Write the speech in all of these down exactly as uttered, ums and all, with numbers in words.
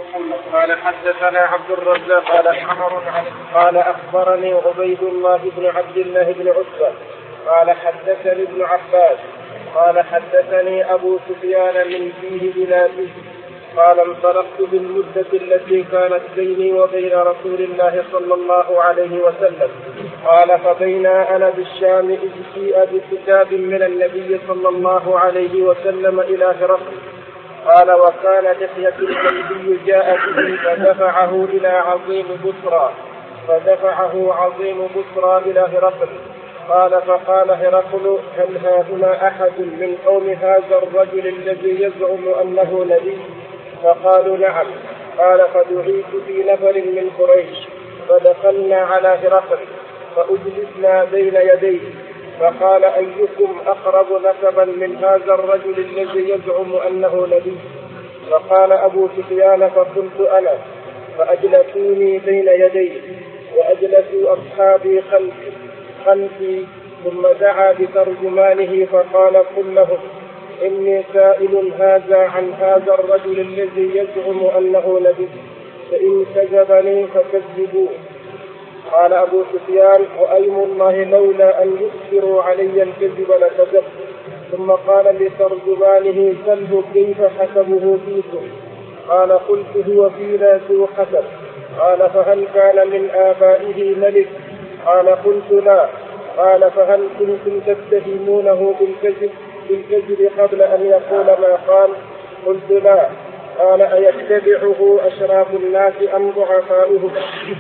قال حدثنا عبد الرزاق قال حمر قال أخبرني عبيد الله بن عبد الله بن عتبة قال حدثني ابن عباس قال حدثني أبو سفيان من فيه إلى فيه قال انطلقت بالمدة التي كانت بيني وبين رسول الله صلى الله عليه وسلم قال فبينا أنا بالشام إذ جيء بكتاب من النبي صلى الله عليه وسلم إلى هرقل قال وكان لحية الكلبي جاء به فدفعه إلى عظيم بصرى فدفعه عظيم بصرى إلى هرقل قال فقال هرقل هل هاهنا أحد من قوم هذا الرجل الذي يزعم أنه نبي؟ فقالوا نعم. قال فدعيت في نفر من قريش فدخلنا على هرقل فأجلسنا بين يديه فقال أيكم أقرب نسبا من هذا الرجل الذي يزعم أنه نبي؟ فقال أبو سفيان فقلت أنا فأجلسوني بين يديه وأجلسوا أصحابي خلفي خلفي ثم دعا بترجمانه فقال قل لهم إني سائل هذا عن هذا الرجل الذي يزعم أنه نبي فإن كذبني فكذبوه. قال أبو سفيان وأيم الله لولا أن يؤثروا علي الكذب لكذبت. ثم قال لترجمانه سله كيف حسبه فيكم؟ قال قلت هو فينا ذو حسب. قال فهل كان من آبائه ملك؟ قال قلت لا. قال فهل كنتم تتهمونه بالكذب بالكذب قبل أن يقول ما قال؟ قلت لا. قال أيتبعه أشراف الناس أم ضعفاؤهم؟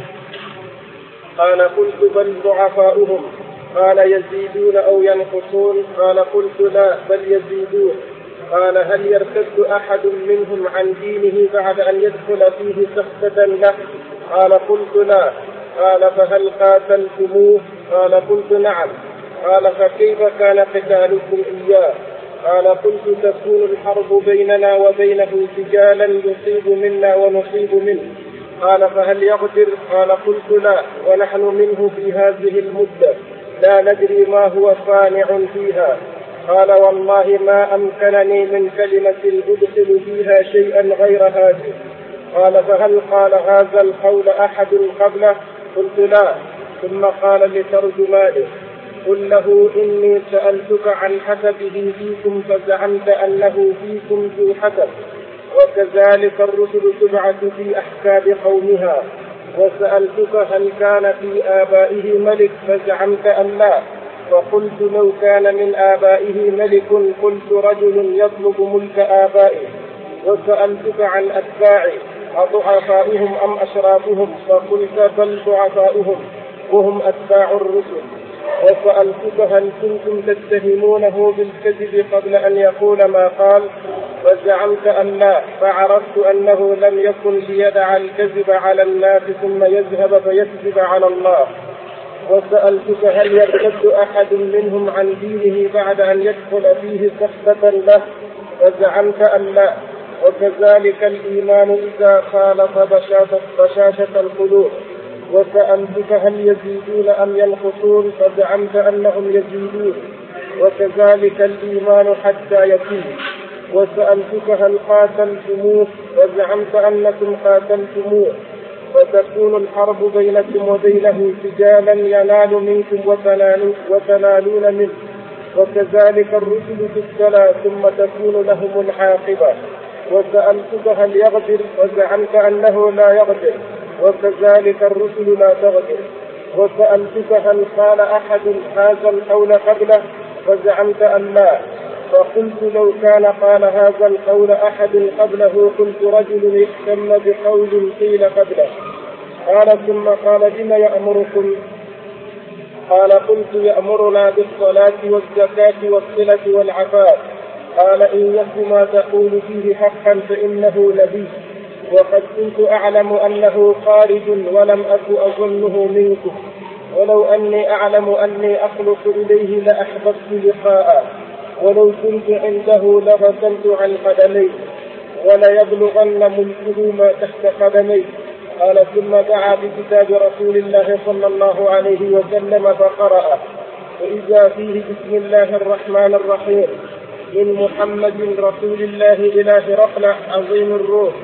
قال قلت بل ضعفاؤهم. قال يزيدون أو ينقصون؟ قال قلت لا بل يزيدون. قال هل يرتد أحد منهم عن دينه بعد أن يدخل فيه سخطة له؟ قال قلت لا. قال فهل قاتلتموه؟ قال قلت نعم. قال فكيف كان قتالكم إياه؟ قال قلت تكون الحرب بيننا وبينه سجالا يصيب منا ونصيب منه. قال فهل يغدر؟ قال قلت لا ونحن منه في هذه المدة لا ندري ما هو صانع فيها. قال والله ما أمكنني من كلمة أدخل فيها شيئا غير هذه. قال فهل قال هذا القول أحد قبله؟ قلت لا. ثم قال لترجمانه قل له إني سألتك عن حسبه فيكم فزعمت أنه فيكم ذو حسب وكذلك الرسل تبعث في أحساب قومها. وسألتك هل كان في آبائه ملك فزعمت أن لا. وقلت لو كان من آبائه ملك قلت رجل يطلب ملك آبائه. وسألتك عن أتباعه أضعفائهم أم أشرافهم؟ فقلت بل ضعفاؤهم وهم أتباع الرسل. وسألتك هل كنتم تتهمونه بالكذب قبل أن يقول ما قال؟ فزعمت أن لا. فعرفت أنه لم يكن ليدع الكذب على الناس ثم يذهب فيكذب على الله. وسألتك هل يرتد أحد منهم عن دينه بعد أن يدخل فيه سخطة له؟ فزعمت أن لا. وكذلك الإيمان إذا خالف بشاشة القلوب. وسألتك هل يزيدون أم ينقصون؟ فزعمت أنهم يزيدون. وكذلك الإيمان حتى يتم. وسألتك هل قاتلتموه؟ وزعمت أنكم قاتلتموه. وتكون الحرب بينكم وبينه سجالا ينال منكم وتنالون منه. وكذلك الرسل تبتلى ثم تكون لهم العاقبة. وسألتك هل يغدر؟ وزعمت أنه لا يغدر. وكذلك الرسل لا تغدر. وسألتك هل قال أحد هذا القول قبله؟ وزعمت أن لا. فقلت لو كان قال هذا القول أحد قبله قلت رجل اهتم بقول قيل قبله. قال ثم قال بما يأمركم؟ قال قلت يأمرنا بالصلاة والزكاة والصلة والعفاف. قال إن يكن ما تقول فيه حقا فإنه نبي. وقد كنت أعلم أنه خارج ولم أكن أظنه منكم. ولو أني أعلم أني أخلص إليه لأحببت لقاءه. ولو كنت عنده لغسلت عن قدمي وليبلغن ملكه ما تحت قدمي. قال ثم دعا بكتاب رسول الله صلى الله عليه وسلم فقرأ وإذا فيه بسم الله الرحمن الرحيم من محمد رسول الله إلى هرقل عظيم الروح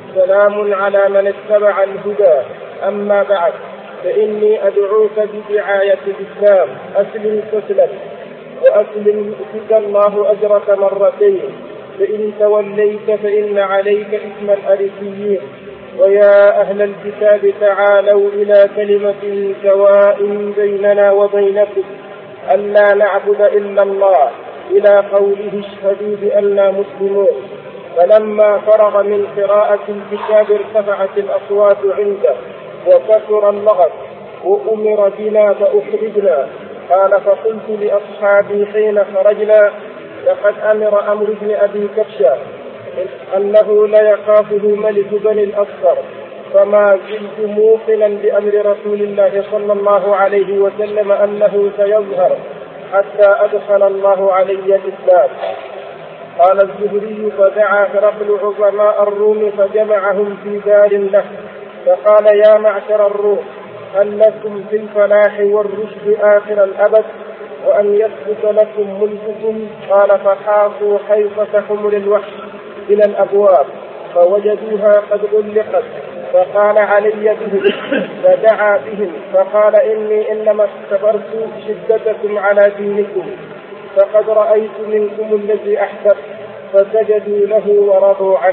سلام على من اتبع الهدى. أما بعد، فإني أدعوك بدعاية الإسلام، أسلم تسلم، وأسلم يؤتك الله أجرك مرتين، فإن توليت فإن عليك إثم الأريسيين. ويا أهل الكتاب تعالوا إلى كلمة سواء بيننا وبينكم ألا نعبد إلا الله، إلى قوله اشهدوا بأننا مسلمون. فلما فرغ من قراءة الكتاب ارتفعت الأصوات عنده وكثر اللغط وأمر بنا فأخرجنا. قال فقلت لأصحابي حين خرجنا لقد أمر أمر بن أبي كبشة أنه لا يخافه ملك بني الأصفر، فما زلت موقنا بأمر رسول الله صلى الله عليه وسلم أنه سيظهر حتى أدخل الله علي الإسلام. قال الزهري فدعا هرقل عظماء الروم فجمعهم في دار له، فقال يا معشر الروم، هل لكم في الفلاح والرشد آخر الأبد وأن يثبت لكم ملككم؟ قال فحاصوا حيطة حمر الوحش إلى الأبواب فوجدوها قد غلقت، فقال علي بهم، فدعا بهم فقال إني إنما اختبرت شدتكم على دينكم، فقد رأيت منكم الذي أحببت، فسجدوا له ورضوا عنه.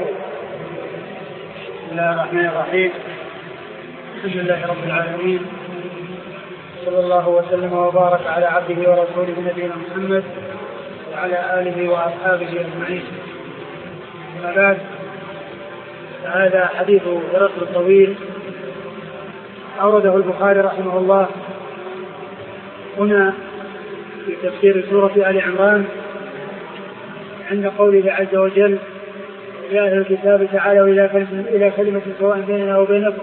بسم الله الرحمن الرحيم. الحمد لله رب العالمين، صلى الله وسلم وبارك على عبده ورسوله نبينا محمد وعلى آله وأصحابه أجمعين. أما بعد، هذا حديث هرقل الطويل أورده البخاري رحمه الله هنا في تفسير سورة آل عمران عند قوله عز وجل يا أهل الكتاب تعالوا إلى كلمة سواء بيننا وبينكم.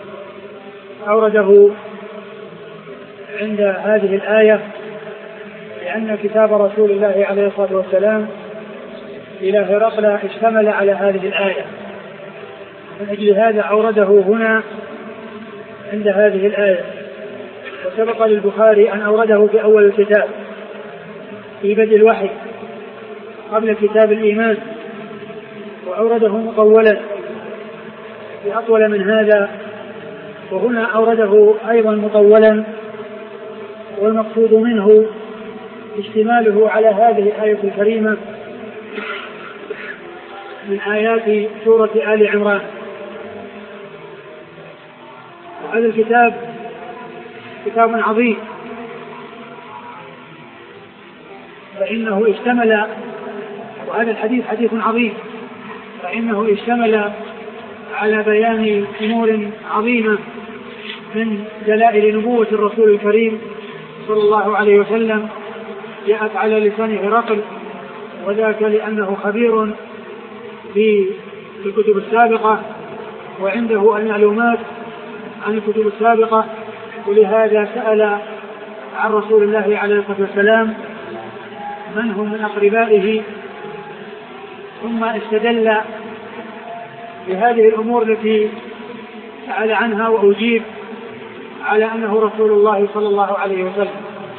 أورده عند هذه الآية لأن كتاب رسول الله عليه الصلاة والسلام إلى هرقل اشتمل على هذه الآية، من أجل هذا أورده هنا عند هذه الآية. وسبق للبخاري أن أورده في أول الكتاب في بدء الوحي قبل كتاب الإيمان، وأورده مطولا في أطول من هذا، وهنا أورده أيضا مطولا، والمقصود منه اشتماله على هذه الآية الكريمة من آيات سورة آل عمران. هذا الكتاب كتاب عظيم، فإنه اشتمل، وهذا الحديث حديث عظيم، فإنه اشتمل على بيان أمور عظيمة من دلائل نبوة الرسول الكريم صلى الله عليه وسلم جاءت على لسان هرقل، وذاك لأنه خبير في الكتب السابقة وعنده المعلومات عن الكتب السابقة، ولهذا سأل عن رسول الله عليه الصلاة والسلام من هم من أقربائه، ثم استدل بهذه الأمور التي سأل عنها وأجيب على أنه رسول الله صلى الله عليه وسلم.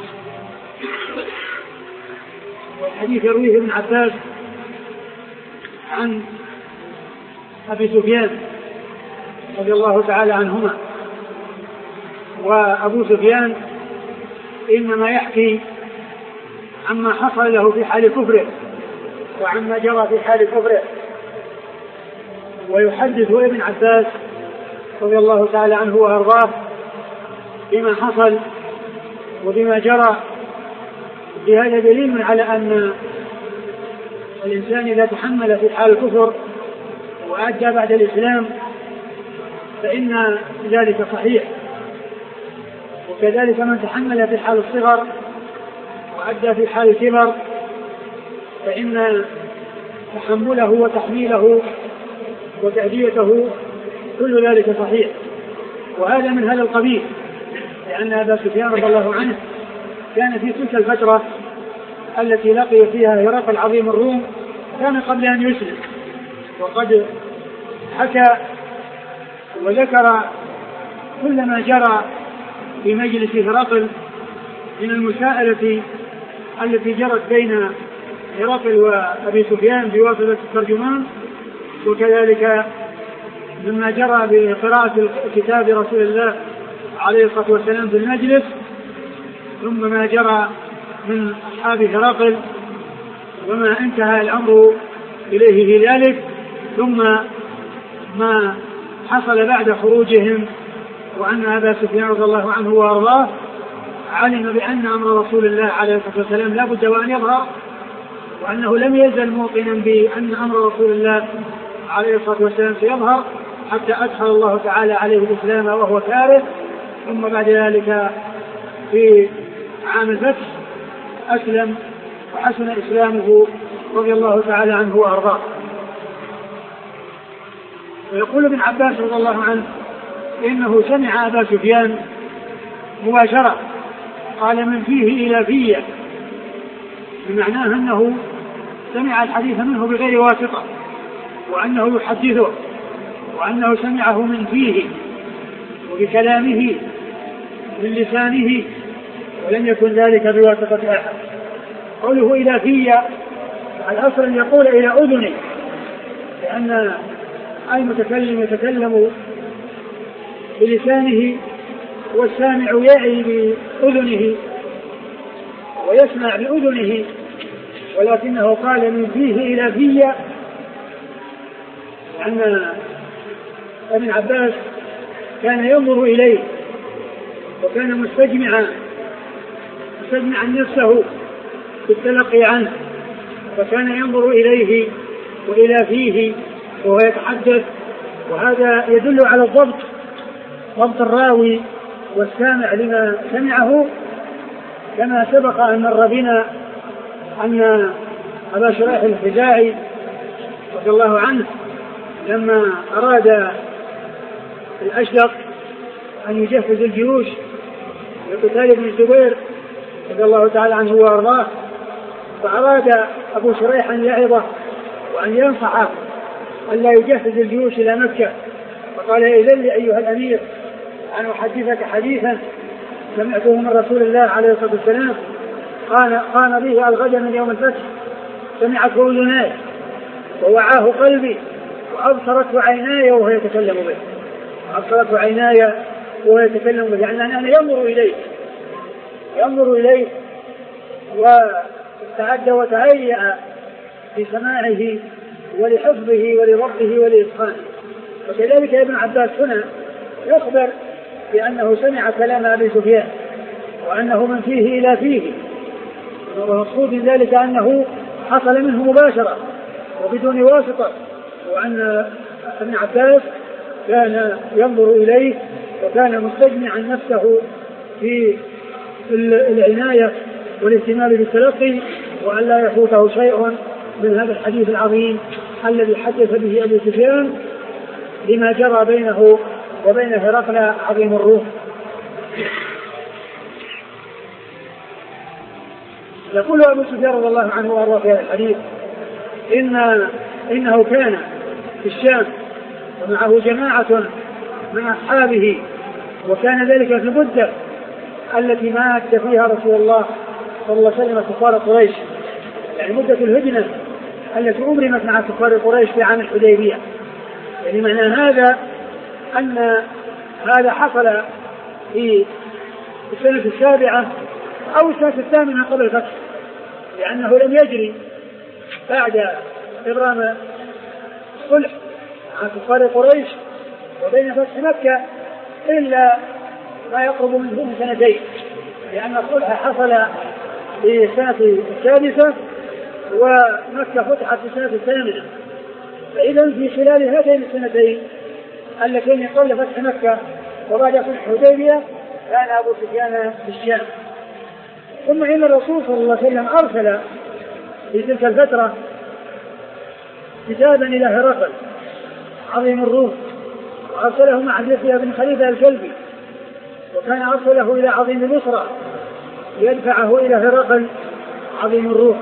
والحديث يرويه ابن عباس عن أبي سفيان رضي الله تعالى عنهما، وأبو سفيان إنما يحكي عما حصل له في حال كفره وعما جرى في حال كفره، ويحدث ابن عباس رضي الله تعالى عنه وأرضاه بما حصل وبما جرى. بهذا دليل على أن الإنسان إذا تحمل في حال الكفر وأدى بعد الإسلام فإن ذلك صحيح، وكذلك من تحمل في حال الصغر وأدى في حال الكبر فإن تحمله وتحميله وتأديته كل ذلك صحيح. وهذا من هذا القبيل، لأن أبا سفيان رضي الله عنه كان في تلك الفترة التي لقي فيها هرقل عظيم الروم كان قبل أن يسلم، وقد حكى وذكر كل ما جرى في مجلس هرقل من المساءلة التي جرت بين هرقل وأبي سفيان بواسطة الترجمان، وكذلك مما جرى بقراءة كتاب رسول الله عليه الصلاة والسلام في المجلس، ثم ما جرى من أصحاب هرقل وما انتهى الأمر إليه في ذلك، ثم ما حصل بعد خروجهم، وأن أبا سفيان رضي الله عنه وأرضاه علم بأن أمر رسول الله عليه الصلاة والسلام لا بد وأن يظهر، وأنه لم يزل موقنا بأن أمر رسول الله عليه الصلاة والسلام سيظهر حتى أدخل الله تعالى عليه الإسلام وهو كاره. ثم بعد ذلك في عام الفتح أسلم وحسن إسلامه رضي الله تعالى عنه وأرضاه. ويقول ابن عباس رضي الله عنه إنه سمع أبا سفيان مباشرة، قال من فيه إلى فيه، بمعناه أنه سمع الحديث منه بغير واسطة، وأنه يحدثه، وأنه سمعه من فيه وبكلامه من لسانه، ولم يكن ذلك بواسطة أحد. قوله إلى فيه الأصل أن يقول إلى أذنه، لأن المتكلم يتكلم بلسانه والسامع يعي بأذنه ويسمع بأذنه، ولكنه قال من فيه إلى فيه، لأن ابن عباس كان ينظر إليه وكان مستجمعا مستجمعا نفسه في التلقي عنه، فكان ينظر إليه وإلى فيه وهو يتحدث، وهذا يدل على الضبط، ضبط الراوي والسامع لما سمعه، كما سبق أن مر بنا أن أبا شريح الخزاعي رضي الله عنه لما أراد الأشدق أن يجهز الجيوش لقتال ابن الزبير رضي الله تعالى عنه وأرضاه، فأراد أبو شريح أن يعظه وأن ينصحه أن لا يجهز الجيوش إلى مكة، فقال إذن لي أيها الأمير أن أحدثك حديثا سمعته من رسول الله عليه الصلاة والسلام قال قام به الغد من يوم الفتح، سمعته أذناي ووعاه قلبي وأبصرته عيناي وهو يتكلم به، أبصرته عيناي وهو يتكلم به، يعني أنا ينظر إليه ينظر إليه واستعد وتهيأ لسماعه ولحفظه ولربه ولإتقانه. وكذلك ابن عباس هنا يخبر بأنه سمع كلام أبي سفيان وأنه من فيه إلى فيه، ومقصود ذلك أنه حصل منه مباشرة وبدون واسطة، وأن ابن عباس كان ينظر إليه وكان مستجمعا نفسه في العناية والاهتمام بالتلقي، وأن لا يفوته شيء من هذا الحديث العظيم الذي حدث به أبو سفيان لما جرى بينه وبين هرقل عظيم الروم. يقول أبو سفيان رضي الله عنه وأرضاه في هذا الحديث إن إنه كان في الشام ومعه جماعة من أصحابه، وكان ذلك في المدة التي مات فيها رسول الله صلى الله عليه وسلم كفار قريش، يعني مدة الهجنة التي أبرمت مع كفار قريش في عام الحديبية. يعني معنى هذا أن هذا حصل في السنة السابعة أو السنة الثامنة قبل الفتح، لأنه لم يجري بعد إبرام الصلح مع كفار قريش وبين فتح مكة إلا ما يقرب من سنتين، لأن الصلح حصل في السنة السادسة ومكة فتحت في السنة الثامنة. فإذا في خلال هاتين السنتين اللتين قبل فتح مكة وبعد فتح حديبية كان أبو سفيان في الشام. ثم إن الرسول صلى الله عليه وسلم أرسل في تلك الفترة كتابا إلى هرقل عظيم الروم، وأرسله مع حديثها بن خليفة الكلبي، وكان أرسله إلى عظيم مصر يدفعه إلى هرقل عظيم الروم،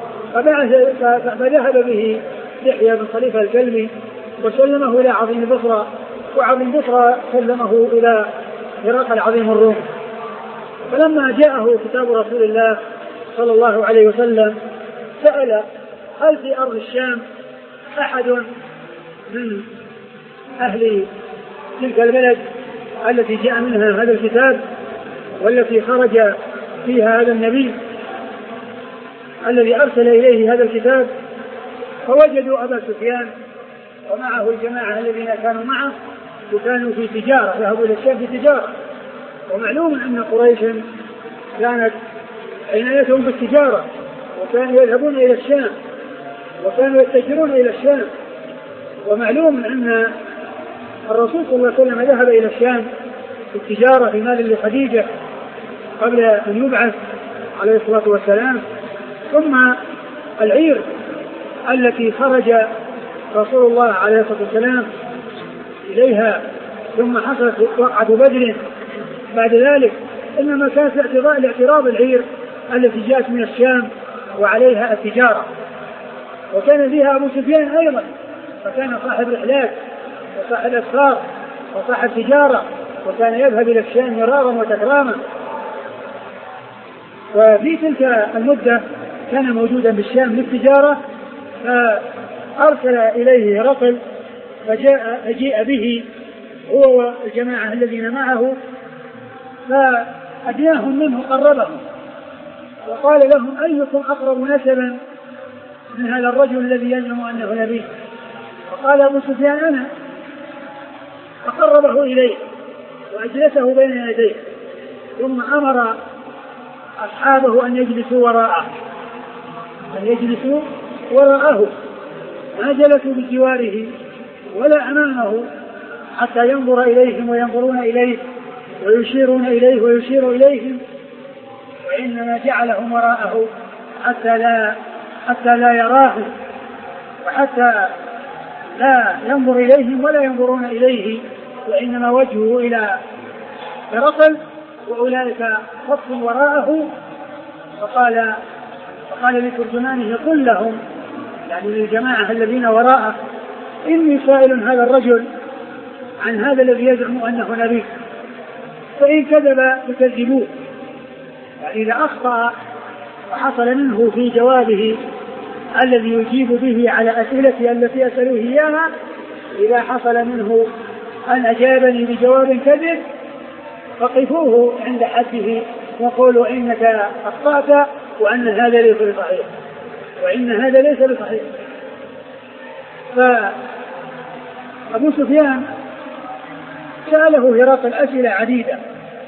فذهب به يحيى بن خليفة الكلبي وسلمه إلى عظيم بصرى، وعظيم بصرى سلمه إلى هرقل عظيم الروم. فلما جاءه كتاب رسول الله صلى الله عليه وسلم سأل هل في أرض الشام أحد من أهل تلك البلد التي جاء منها هذا الكتاب والتي خرج فيها هذا النبي الذي أرسل إليه هذا الكتاب، فوجدوا أبا سفيان ومعه الجماعة الذين كانوا معه وكانوا في تجارة، ذهبوا إلى الشام في تجارة. ومعلوم أن قريشا كانت عنايتهم بالتجارة، وكانوا يذهبون إلى الشام وكانوا يتجرون إلى الشام. ومعلوم أن الرسول صلى الله عليه وسلم ذهب إلى الشام في التجارة في مال لخديجة قبل أن يبعث عليه الصلاة والسلام. ثم العير التي خرج رسول الله عليه الصلاة والسلام إليها ثم حصلت وقعة بدر بعد ذلك، إنما كانت لاعتراض العير التي جاءت من الشام وعليها التجارة، وكان فيها أبو سفيان أيضا، فكان صاحب رحلات وصاحب أسفار وصاحب تجارة، وكان يذهب إلى الشام مرارا وتكراما. وفي تلك المدة كان موجودا بالشام للتجارة، فأرسل إليه هرقل فجاء فجيء به هو والجماعة الذين معه، فأدناهم منه قربهم وقال لهم أيكم أقرب نسبا من هذا الرجل الذي يزعم أنه نبي؟ فقال أبو سفيان أنا. فقربه إليه وأجلسه بين يديه، ثم أمر أصحابه أن يجلسوا وراءه أن يجلسوا وراءه ما جلسوا بجواره ولا أمامه حتى ينظر إليهم وينظرون إليه ويشيرون إليه ويشير إليهم، وإنما جعلهم وراءه حتى لا حتى لا يراهم وحتى لا ينظر إليهم ولا ينظرون إليه، وإنما وجهه إلى هرقل وأولئك صف وراءه. فقال فقال لترجمانه قل لهم، يعني للجماعة الذين وراءه، إني سائل هذا الرجل عن هذا الذي يزعم أنه نبي، فإن كذب فكذبوه. يعني إذا أخطأ وحصل منه في جوابه الذي يجيب به على أسئلتي التي أسألوه إياها، إذا حصل منه أن أجابني بجواب كذب فقفوه عند حده وقولوا إنك أخطأت وأن هذا ليس بصحيح وإن هذا ليس بصحيح. فأبو سفيان سأله هرقل أسئلة عديدة.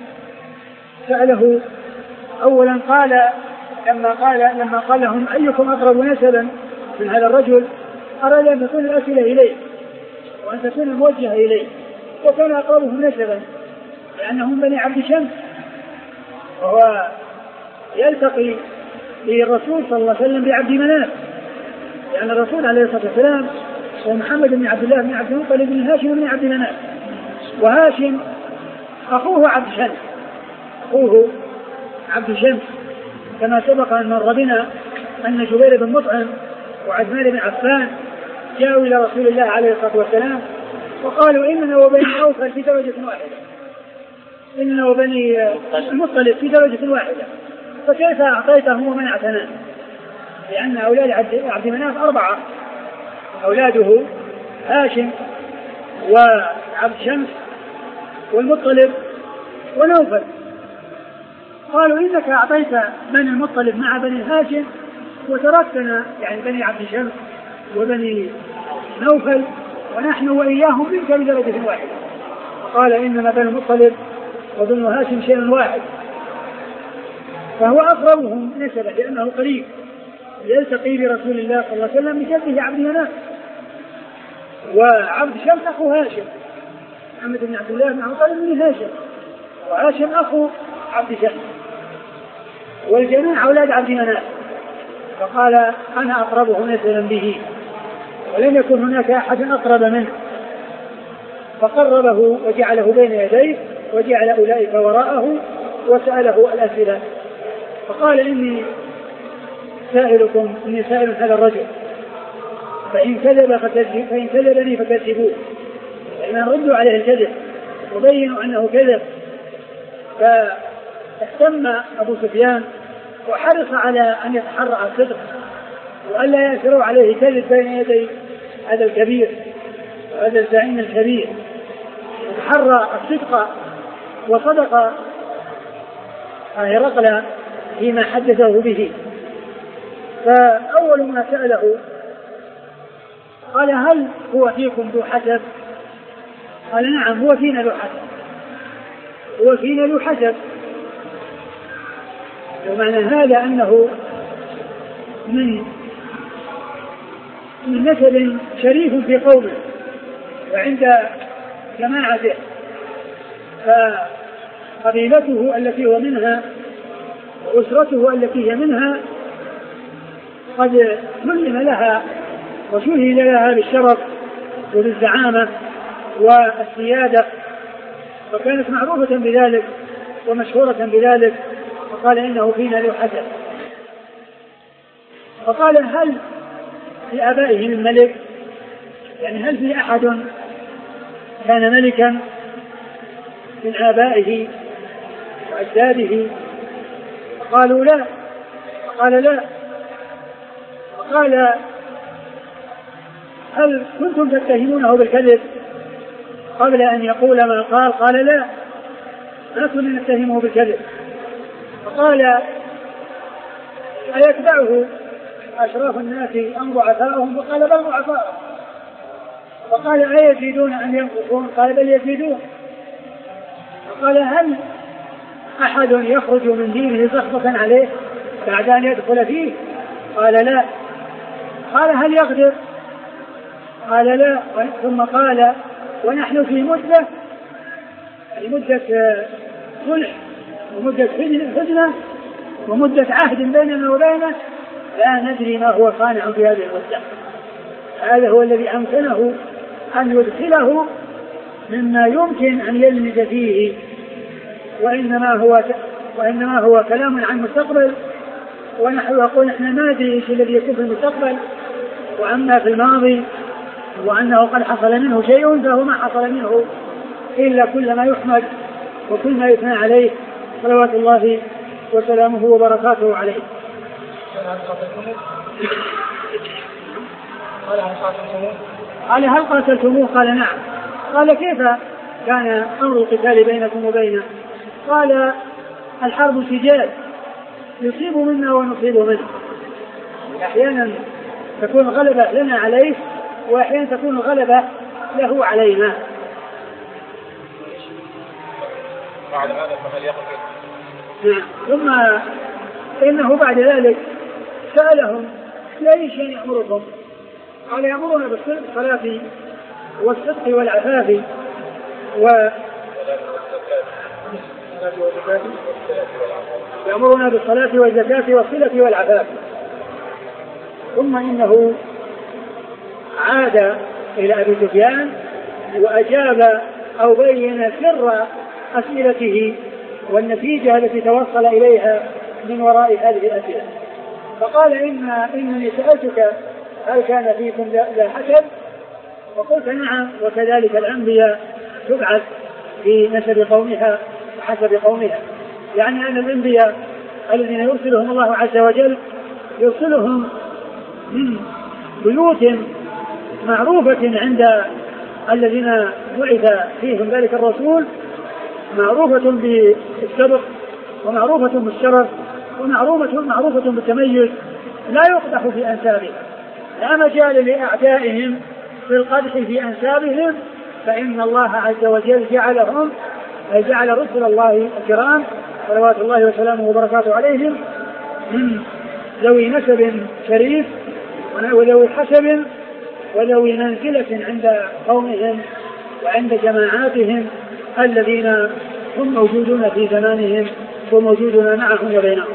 سأله أولا قال لما قال لما قال لهم أيكم أقرب نسبا من هذا الرجل، أراد أن تكون الأسئلة إليه وأن تكون الموجهة إليه، وكان أقربهم نسبا لأنهم بني عبد شمس، وهو يلتقي بالرسول صلى الله عليه وسلم بعبد مناف، لأن الرسول عليه الصلاة والسلام هو محمد بن عبد الله بن عبد المطلب بن هاشم بن عبد مناف، وهاشم أخوه عبد شمس أخوه عبد شمس، كما سبق أن مر بنا أن جبير بن مطعم وعثمان بن عفان جاءوا إلى رسول الله عليه الصلاة والسلام وقالوا إننا وبني أوفل في درجة واحدة، إننا وبني المطلب في درجة واحدة، فكيف أعطيتهم ومنعتنا؟ لأن أولاد عبد مناف أربعة، أولاده هاشم وعبد شمس والمطلب ونوفل. قالوا إنك أعطيت بني المطلب مع بني هاشم وتركتنا، يعني بني عبد شمس وبني نوفل، ونحن وإياهم منك بدرجة واحدة. قال إنما بني المطلب وبني هاشم شيء واحد، فهو أقربهم نسبة لأنه قريب يلتقي برسول الله صلى الله عليه وسلم بجده عبد مناف، وعبد شمس أخو هاشم محمد بن عبد الله بن عبد الله بن هاشم، وهاشم أخو عبد شمس، والجميع أولاد عبد مناف. فقال أنا أقربه نسبا به ولم يكن هناك أحد أقرب منه، فقربه وجعله بين يديه وجعل أولئك وراءه وسأله الأسئلة. فقال إني سائلكم إني سائل هذا الرجل، فإن كذب فكذب فإن كذبني فكذبوه، لأن ردوا عليه الكذب وبينوا أنه كذب. فاهتم أبو سفيان وحرص على أن يتحرى الصدق وألا يأثروا عليه كذب بين يدي هذا الكبير. هذا الزعيم الكبير تحرى الصدق وصدق هرقل فيما حدثه به. فأول ما سأله قال هل هو فيكم ذو حسب؟ قال نعم هو فينا ذو حسب، هو فينا ذو حسب. ومعنى هذا أنه من من نسب شريف في قومه وعند جماعته، فقبيلته التي هو منها وأسرته التي هي منها قد سلم لها وشهد لها بالشرف وبالزعامة والسيادة، وكانت معروفة بذلك ومشهورة بذلك. فقال إنه فينا ذو حسب. فقال هل في آبائه من ملك؟ يعني هل في أحد كان ملكا من آبائه وأجداده؟ قالوا لا. قال لا. قال هل كنتم تتهمونه بالكذب قبل أن يقول ما قال؟ قال لا، ما كنا نتهمه بالكذب. فقال أيتبعه أشراف الناس أم ضعفاءهم؟ فقال بل ضعفاءهم. فقال أيزيدون أم ينقصون؟ قال بل يزيدون. فقال هل أحد يخرج من دينه سخطة عليه بعد أن يدخل فيه؟ قال لا. قال هل يقدر؟ قال لا. ثم قال ونحن في مدة مدة صلح ومدة حزنة ومدة عهد بيننا وبينه لا ندري ما هو صانع في هذه المدة. هذا هو الذي أمكنه أن يدخله مما يمكن أن يلمس فيه، وإنما هو وإنما هو كلام عن المستقبل، ونحن نقول نحن ما ندري ايش الذي يكون في المستقبل، وأما في الماضي وأنه قد حصل منه شيء فهو ما حصل منه إلا كل ما يحمد وكل ما يثنى عليه صلوات الله وسلامه وبركاته عليه. قال هل قاتلتموه؟ قال نعم. قال كيف كان أمر القتال بينكم وبينه؟ قال الحرب سجال يصيب منا ونصيب منه، أحيانا تكون غلبة لنا عليه وأحيانا تكون غلبة له علينا. بعد هذا فهل يقتل؟ نعم. ثم إنه بعد ذلك سألهم لأي شيء يأمركم؟ قال يأمرنا بالصلاة والصدق والعفاف و يأمرنا بالصلاة والزكاة والصلة والعفاف. ثم إنه عاد إلى أبي سفيان وأجاب أو بين سر أسئلته والنتيجة التي توصل إليها من وراء هذه الأسئلة. فقال إن إنني سألتك هل كان فيكم ذا حسب؟ وقلت نعم، وكذلك الأنبياء تبعث في نسب قومها وحسب قومها. يعني أن الأنبياء الذين يرسلهم الله عز وجل يرسلهم من بيوت معروفة عند الذين بعث فيهم ذلك الرسول، معروفة بالسبق ومعروفة بالشرف ومعروفة معروفة بالتميز، لا يقدح في أنسابهم، لا مجال لأعدائهم في القدح في أنسابهم، فإن الله عز وجل جعلهم أي جعل رسل الله الكرام صلوات الله وسلامه وبركاته عليهم من ذوي نسب شريف وذوي حسب وذوي منزلة عند قومهم وعند جماعاتهم الذين هم موجودون في زمانهم وموجودون معهم وبينهم.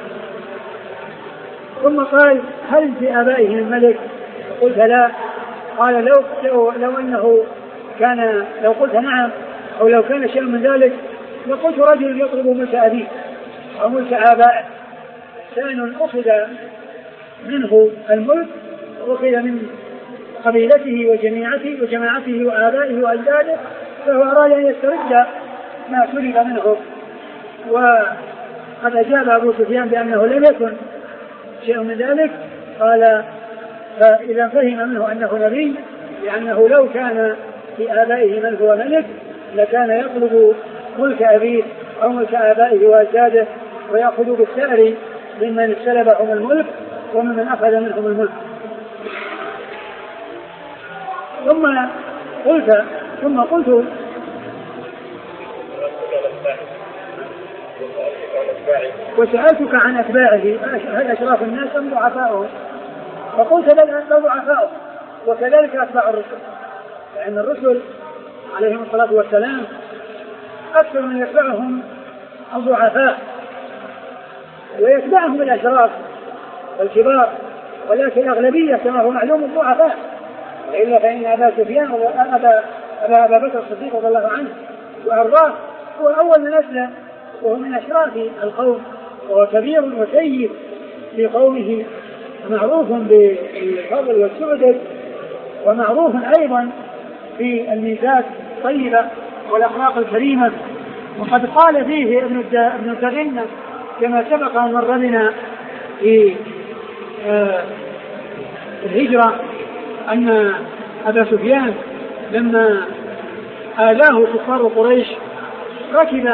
ثم قال هل في آبائهم الملك؟ قلت لا. قال لو, لو, لو أنه كان لو قلت نعم أو لو كان شيء من ذلك لقلت رجل يطلب ملك أبيه أو ملك آبائه. إنسان أخذ منه الملك أخذ من قبيلته وجماعته وجماعته وآبائه وأجداده، فهو أراد أن يسترد ما سلب منه. وقد أجاب أبو سفيان بأنه لم يكن شيء من ذلك. قال فإذا فهم منه أنه نبي، لأنه لو كان في آبائه من هو ملك لكان يطلب ملك أبيه أو ملك آبائه وأجداده ويأخذ بالثأر ممن استلبهم الملك وممن أخذ منهم الملك. ثم قلت ثم قلت وسألتك عن أتباعه هل أشراف الناس أم ضعفاؤهم؟ فقلت بل ضعفاؤهم وكذلك أتباع الرسل، لأن الرسل عليهم الصلاة والسلام أكثر من يتبعهم الضعفاء ويتبعهم الأشراف والكبار، ولكن الأغلبية كما هو معلوم الضعفاء، وإلا فإن أبا سفيان وأبا أبا, أبا بكر الصديق رضي الله عنه وأرضاه هو أول من أسلم وهو من أشراف القوم وهو كبير وسيد في قومه، معروف بالفضل والسعدد ومعروف أيضا في الميزات الطيبة والأخلاق الكريمة. وقد قال فيه ابن ابن تغنى كما سبق أن مر بنا في آه الهجرة أن أبا سفيان لما آلاه كفار قريش ركب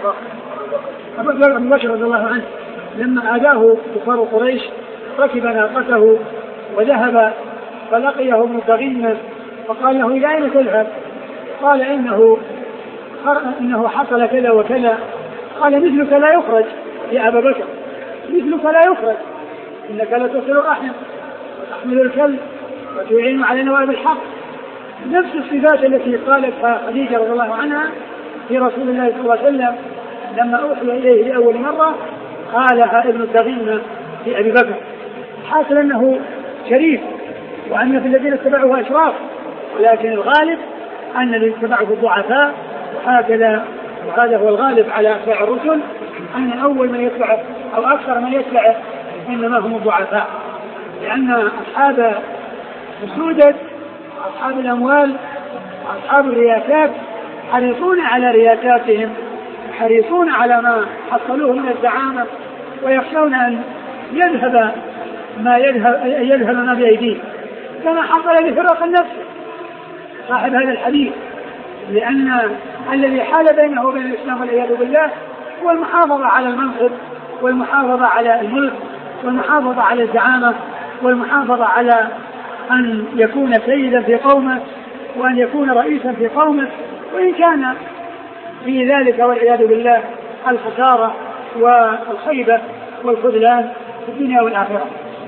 أبو بكر رضي الله عنه لما آلاه كفار قريش ركب ناقته وذهب فلقيه ابن تغنى فقال له إلى أين تذهب؟ قال إنه إنه حصل كذا وكذا. قال مثلك لا يخرج يا أبا بكر، مثلك لا يخرج، إنك لا تصل الرحم وتحمل الكلب وتعين على نوائب الحق. نفس الصفات التي قالتها خديجة رضي الله عنها في رسول الله صلى الله عليه وسلم لما أوحي إليه لأول مرة قالها ابن تغنى في أبي بكر. حاصل أنه شريف وأن في الذين اتبعوه أشراف، ولكن الغالب أن الذين اتبعوه الضعفاء، وهكذا وهذا هو الغالب على أتباع الرسل أن أول من يتبعه أو أكثر من يتبعه إنما هم الضعفاء، لأن أصحاب السودة أصحاب الأموال أصحاب الرياسات حريصون على رياساتهم، حريصون على ما حصلوه من الزعامة، ويخشون أن يذهب ما يذهب, يذهب ما بأيديه كما حصل لفرق النفس صاحب هذا الحديث، لأن الذي حال بينه وبين الإسلام والعياذ بالله هو المحافظة على المنصب والمحافظة على الملك والمحافظة على الزعامة والمحافظة على أن يكون سيدا في قومه وأن يكون رئيسا في قومه، وإن كان في ذلك والعياذ بالله الخسارة والخيبة والخذلان في الدنيا والآخرة.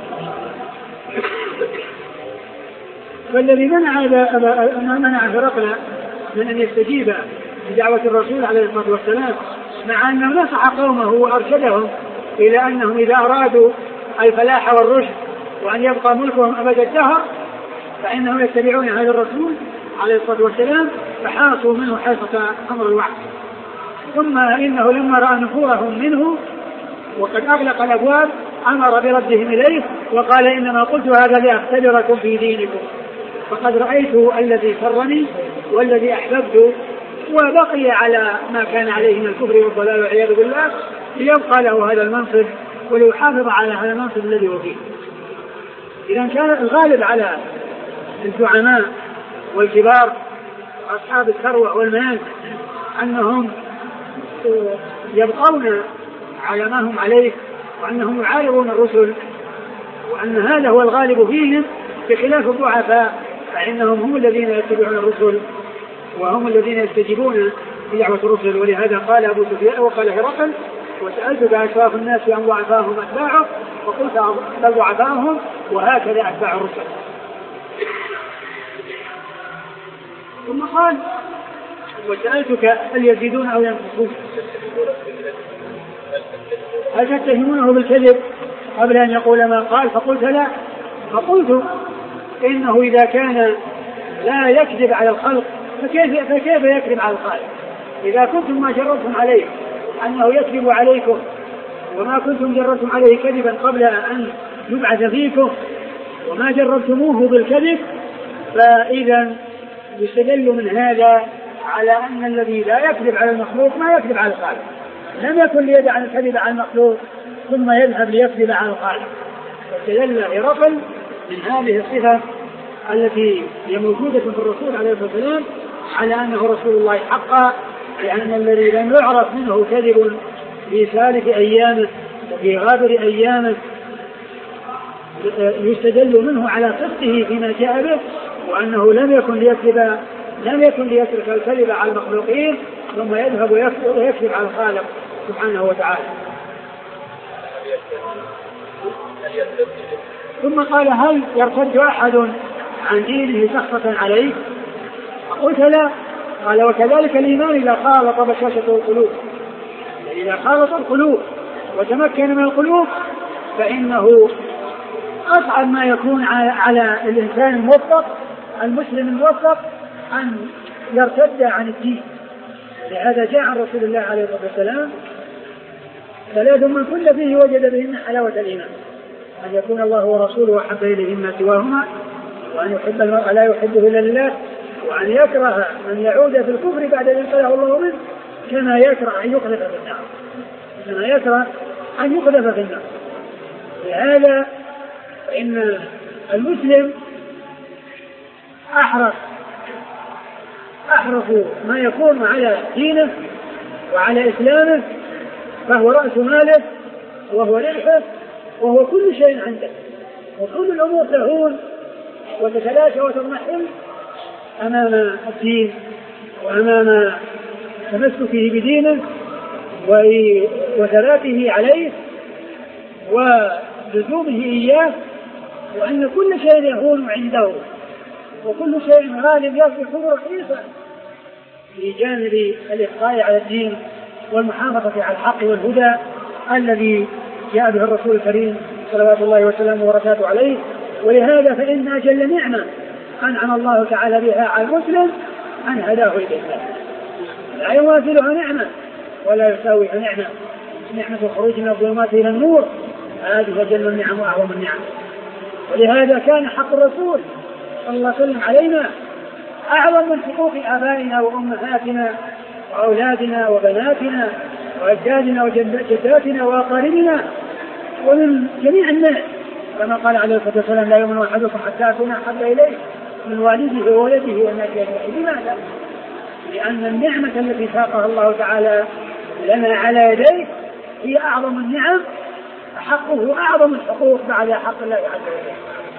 والذي منع منع فرقنا من أن يستجيب لدعوة الرسول عليه الصلاة والسلام مع أنه نصح قومه وأرشدهم إلى أنهم إذا أرادوا الفلاح والرشد وأن يبقى ملكهم أبد الدهر فإنهم يتبعون هذا الرسول عليه الصلاة والسلام فحاصوا منه حاصة أمر الوعد. ثم إنه لما رأى نفورهم منه وقد أغلق الأبواب أمر بردهم إليه وقال إنما قلت هذا لأختبركم في دينكم، فقد رأيت الذي سرني والذي أحببت وبقي على ما كان عليه من الكفر والضلال والعياذ بالله ليبقى له هذا المنصب وليحافظ على هذا المنصب الذي هو فيه. إذا كان الغالب على الزعماء والكبار أصحاب الثروة والمال أنهم يبقون على ما هم عليه وأنهم يعارضون الرسل وأن هذا هو الغالب فيهم، بخلاف الضعفاء فإنهم هم الذين يتبعون الرسل وهم الذين يستجيبون بدعوة الرسل. ولهذا قال أبو سفيان وقال هرقل وسألتك أشراف الناس عن ضعفاهم أتباعه وقلت بل ضعفاهم وهكذا أتباع الرسل. ثم قال وسألتك هل يزيدون أو ينقصون، هل تتهمونه بالكذب قبل أن يقول ما قال؟ فقلت لا، فقلت إنه إذا كان لا يكذب على الخلق فكيف, فكيف يكذب على الخالق؟ إذا كنتم ما جربتم عليه أنه يكذب عليكم وما كنتم جربتم عليه كذبا قبل أن يبعث فيكم وما جربتموه بالكذب، فإذا يستدل من هذا على أن الذي لا يكذب على المخلوق ما يكذب على الخالق. لم يكن ليدع الكذب على المخلوق ثم يذهب ليكذب على الخالق. فاستدل هرقل من هذه الصفة التي هي موجودة في الرسول عليه الصلاة والسلام على أنه رسول الله حقا، لأن الذي لم يعرف منه كذب في سالف أيامه وفي غابر أيامه يستدل منه على صدقه فيما جاء به، وأنه لم يكن ليكذب لم يكن ليترك الكذب على المخلوقين ثم يذهب ويكذب على الخالق سبحانه وتعالى. ثم قال هل يرتد أحد عن دينه سخطة عليه؟ قلت لا. قال وكذلك الإيمان إذا خالط بشاشة القلوب، إذا خالط القلوب وتمكن من القلوب فإنه أصعب ما يكون على الإنسان الموفق المسلم الموفق أن يرتد عن الدين. لهذا جاء عن رسول الله عليه الصلاة والسلام ثلاث من كل فيه وجد بهن حلاوة الإيمان: أن يكون الله ورسوله أحب إليه مما سواهما، وأن يحب المرء لا يحبه إلا لله، وأن يكره من يعود في الكفر بعد أن ينقذه الله منه كما يكره أن يقذف في النار كما يكره أن يقذف في النار. لهذا فإن المسلم أحرص أحرص ما يكون على دينه وعلى إسلامه، فهو رأس ماله وهو ربحه وهو كل شيء عنده، وكل الأمور تهون وتتلاشى وتضمحل أمام الدين وأمام تمسكه بدينه وثباته عليه ولزومه إياه، وأن كل شيء يهون عنده وكل شيء غالب يكون رخيصا في جانب الإبقاء على الدين والمحافظة على الحق والهدى الذي جاء به الرسول الكريم صلوات الله وسلامه وبركاته عليه. ولهذا فإن أجل نعمة أنعم الله تعالى بها على المسلم أن هداه للإسلام، لا يماثلها نعمة ولا يساويها نعمة. نعمة الخروج من الظلمات إلى النور هذه أجل النعم وأعظم النعم. ولهذا كان حق الرسول صلى الله عليه وسلم علينا أعظم من حقوق آبائنا وأمهاتنا وأولادنا وبناتنا وأجدادنا وجداتنا وأقاربنا ومن جميع الناس، كما قال عليه الصلاة والسلام: لا يؤمن أحدكم حتى أكون أحب إليه من والده وولده والناس أجمعين. لماذا؟ لأن النعمة التي ساقها الله تعالى لنا على يديه هي أعظم النعم، حقه أعظم الحقوق بعد حق الله عز وجل.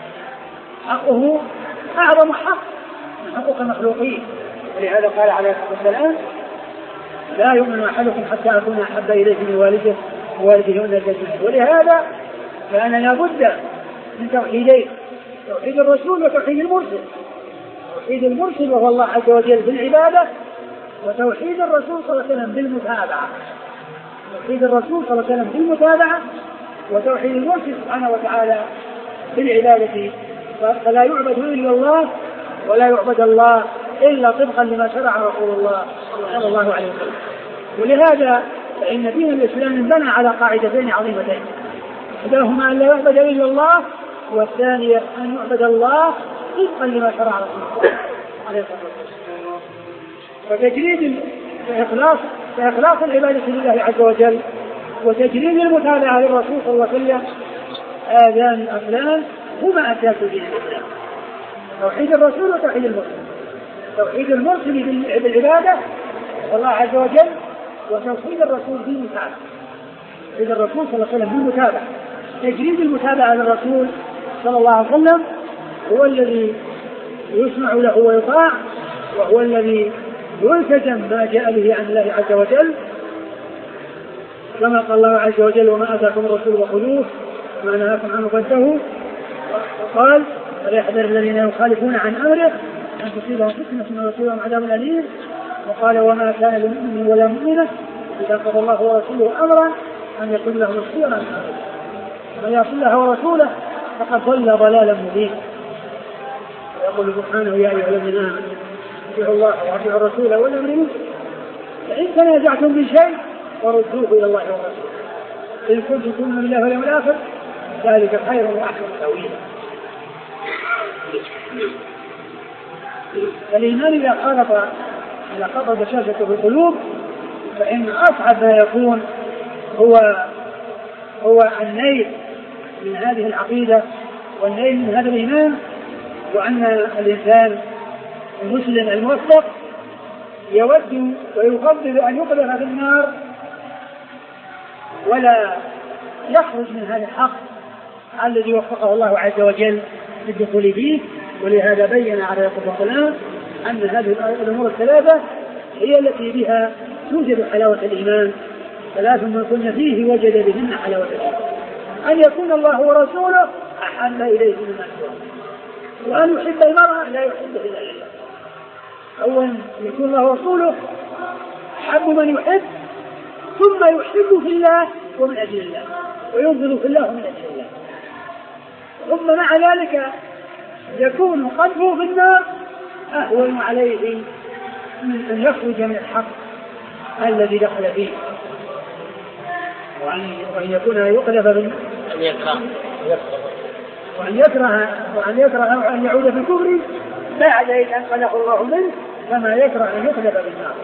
حقه أعظم حق من حقوق المخلوقين. ولهذا قال عليه الصلاة والسلام: لا يؤمن أحدكم حتى أكون أحب إليه من والده ووالده والناس أجمعين. ولهذا كان لابد من توحيدين: توحيد الرسول وتوحيد المرسل. توحيد المرسل وهو الله عز وجل بالعبادة، وتوحيد الرسول صلى الله عليه وسلم بالمتابعة. توحيد الرسول صلى الله عليه وسلم بالمتابعة، وتوحيد المرسل سبحانه وتعالى بالعبادة. فلا يعبد إلا الله ولا يعبد الله إلا طبقا لما شرع رسول الله صلى الله عليه وسلم. ولهذا فإن دين الإسلام انبنى على قاعدتين عظيمتين: إحداهما أن لا يعبد إلا الله، والثانية أن يعبد الله طبقا لما شرع رسول الله عليه الصلاة والسلام. فتجريد الإخلاص فإخلاص العبادة لله عز وجل وتجريد المتابعة للرسول صلى الله عليه وسلم هذان الأصلان هما أساس دين الإسلام: توحيد الرسول وتوحيد المرسل. توحيد المرسل بالعبادة والله عز وجل، وتوحيد الرسول بالمتابعة. توحيد الرسول صلى الله عليه وسلم بالمتابعة، تجريد المتابعة للرسول صلى الله عليه وسلم هو الذي يسمع له ويطاع، وهو الذي يلتزم ما جاء به عن الله عز وجل، كما قال الله عز وجل: وما آتاكم الرسول فخذوه وما نهاكم عنه فانتهوا. وقال: فليحذر الذين يخالفون عن أمره أن تصيبهم فتنة ويصيبهم عذاب أليم. وقال: وما كان لمؤمن ولا مؤمنة إذا قضى الله ورسوله أمرا أن يكون لهم الخيرة من أمره، من يعص الله ورسوله فقد ضل ضلالا مبينا. ويقول سبحانه: يا أيها الذين آمنوا اطيعوا الله واطيعوا الرسول والأمر منكم، فإن تنازعتم بشيء فردوه إلى الله والرسول إن كنتم تؤمنون بالله واليوم الآخر ذلك خير وأحسن تأويلا. الإيمان إذا خالط إذا خالط بشاشة في القلوب فإن أصعب ما يكون هو هو النيل من هذه العقيدة والنيل من هذا الإيمان، وأن الإنسان المسلم الموفق يود ويفضل أن يقذف في النار ولا يخرج من هذا الحق الذي وفقه الله عز وجل للدخول فيه. ولهذا بين عليه الصلاة والسلام أن هذه الأمور الثلاثة هي التي بها توجد حلاوة الإيمان. ثلاث من كن فيه وجد بهن حلاوة الإيمان: أن يكون الله ورسوله أحب إليه مما سواه، وأن يحب المرأة لا يحبه إلا لله. أولا يكون الله ورسوله أحب من يحب، ثم يحب في الله ومن أجل الله، ويبغض في الله ومن أجل الله، ثم مع ذلك يكون قلبه في النار أهون عليه من أن يخرج من الحق الذي دخل فيه، وأن يكون يقذف من أن يكره وأن يكره وأن يكره أن يعود في الكفر بعد أن أنقذه الله منه، كما يكره أن يقذف بالنار.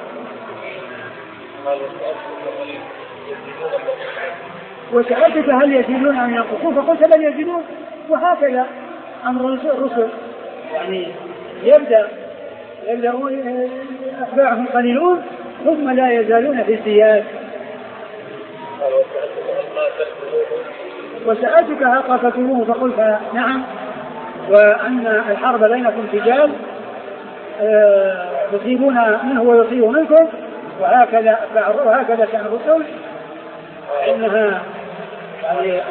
وسألتك هل يزيدون أم ينقصون؟ فقلت بل يزيدون. وهكذا أمر الرسل، يعني يبدأ يبدأ أتباعهم قليلون ثم لا يزالون في ازدياد. وسألتك هل قاتلتموه؟ فقلت نعم، وأن الحرب بينكم سجال تصيبون منه ويصيب منكم، وهكذا وهكذا كان الرسل إنها يعني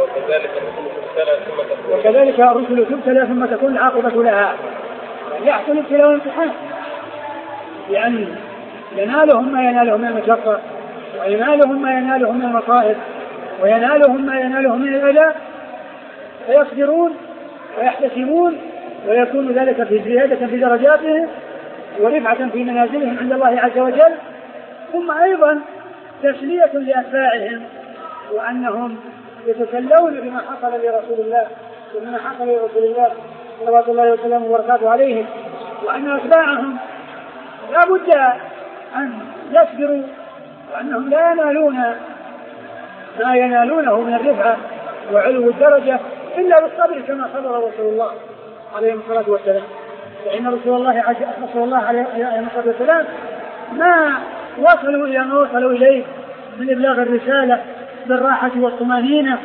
وكذلك الرسل تبتلى ثم تكون العاقبة لها. يحصل ابتلاء وامتحان، يعني ينالهم ما ينالهم من المشقة، وينالهم ما ينالهم من المصائب، وينالهم ما ينالهم من الأذى، فيصبرون ويحتسبون، ويكون ذلك في زيادة في درجاتهم ورفعة في منازلهم عند الله عز وجل. ثم أيضا تسلية لأتباعهم، وأنهم يتسلون بما حصل لرسول الله وبما حصل لرسول الله صلى الله عليه وسلم وبركاته عليهم، وأن أتباعهم لا بد أن يصبروا، وأنهم لا ينالون ما ينالونه من الرفعة وعلو الدرجة إلا بالصبر كما صبر رسول الله عليه الصلاة والسلام. فإن رسول الله رسول الله عليه الصلاة والسلام ما وصلوا إلى ما وصلوا إليه من إبلاغ الرسالة بالراحة والطمأنينة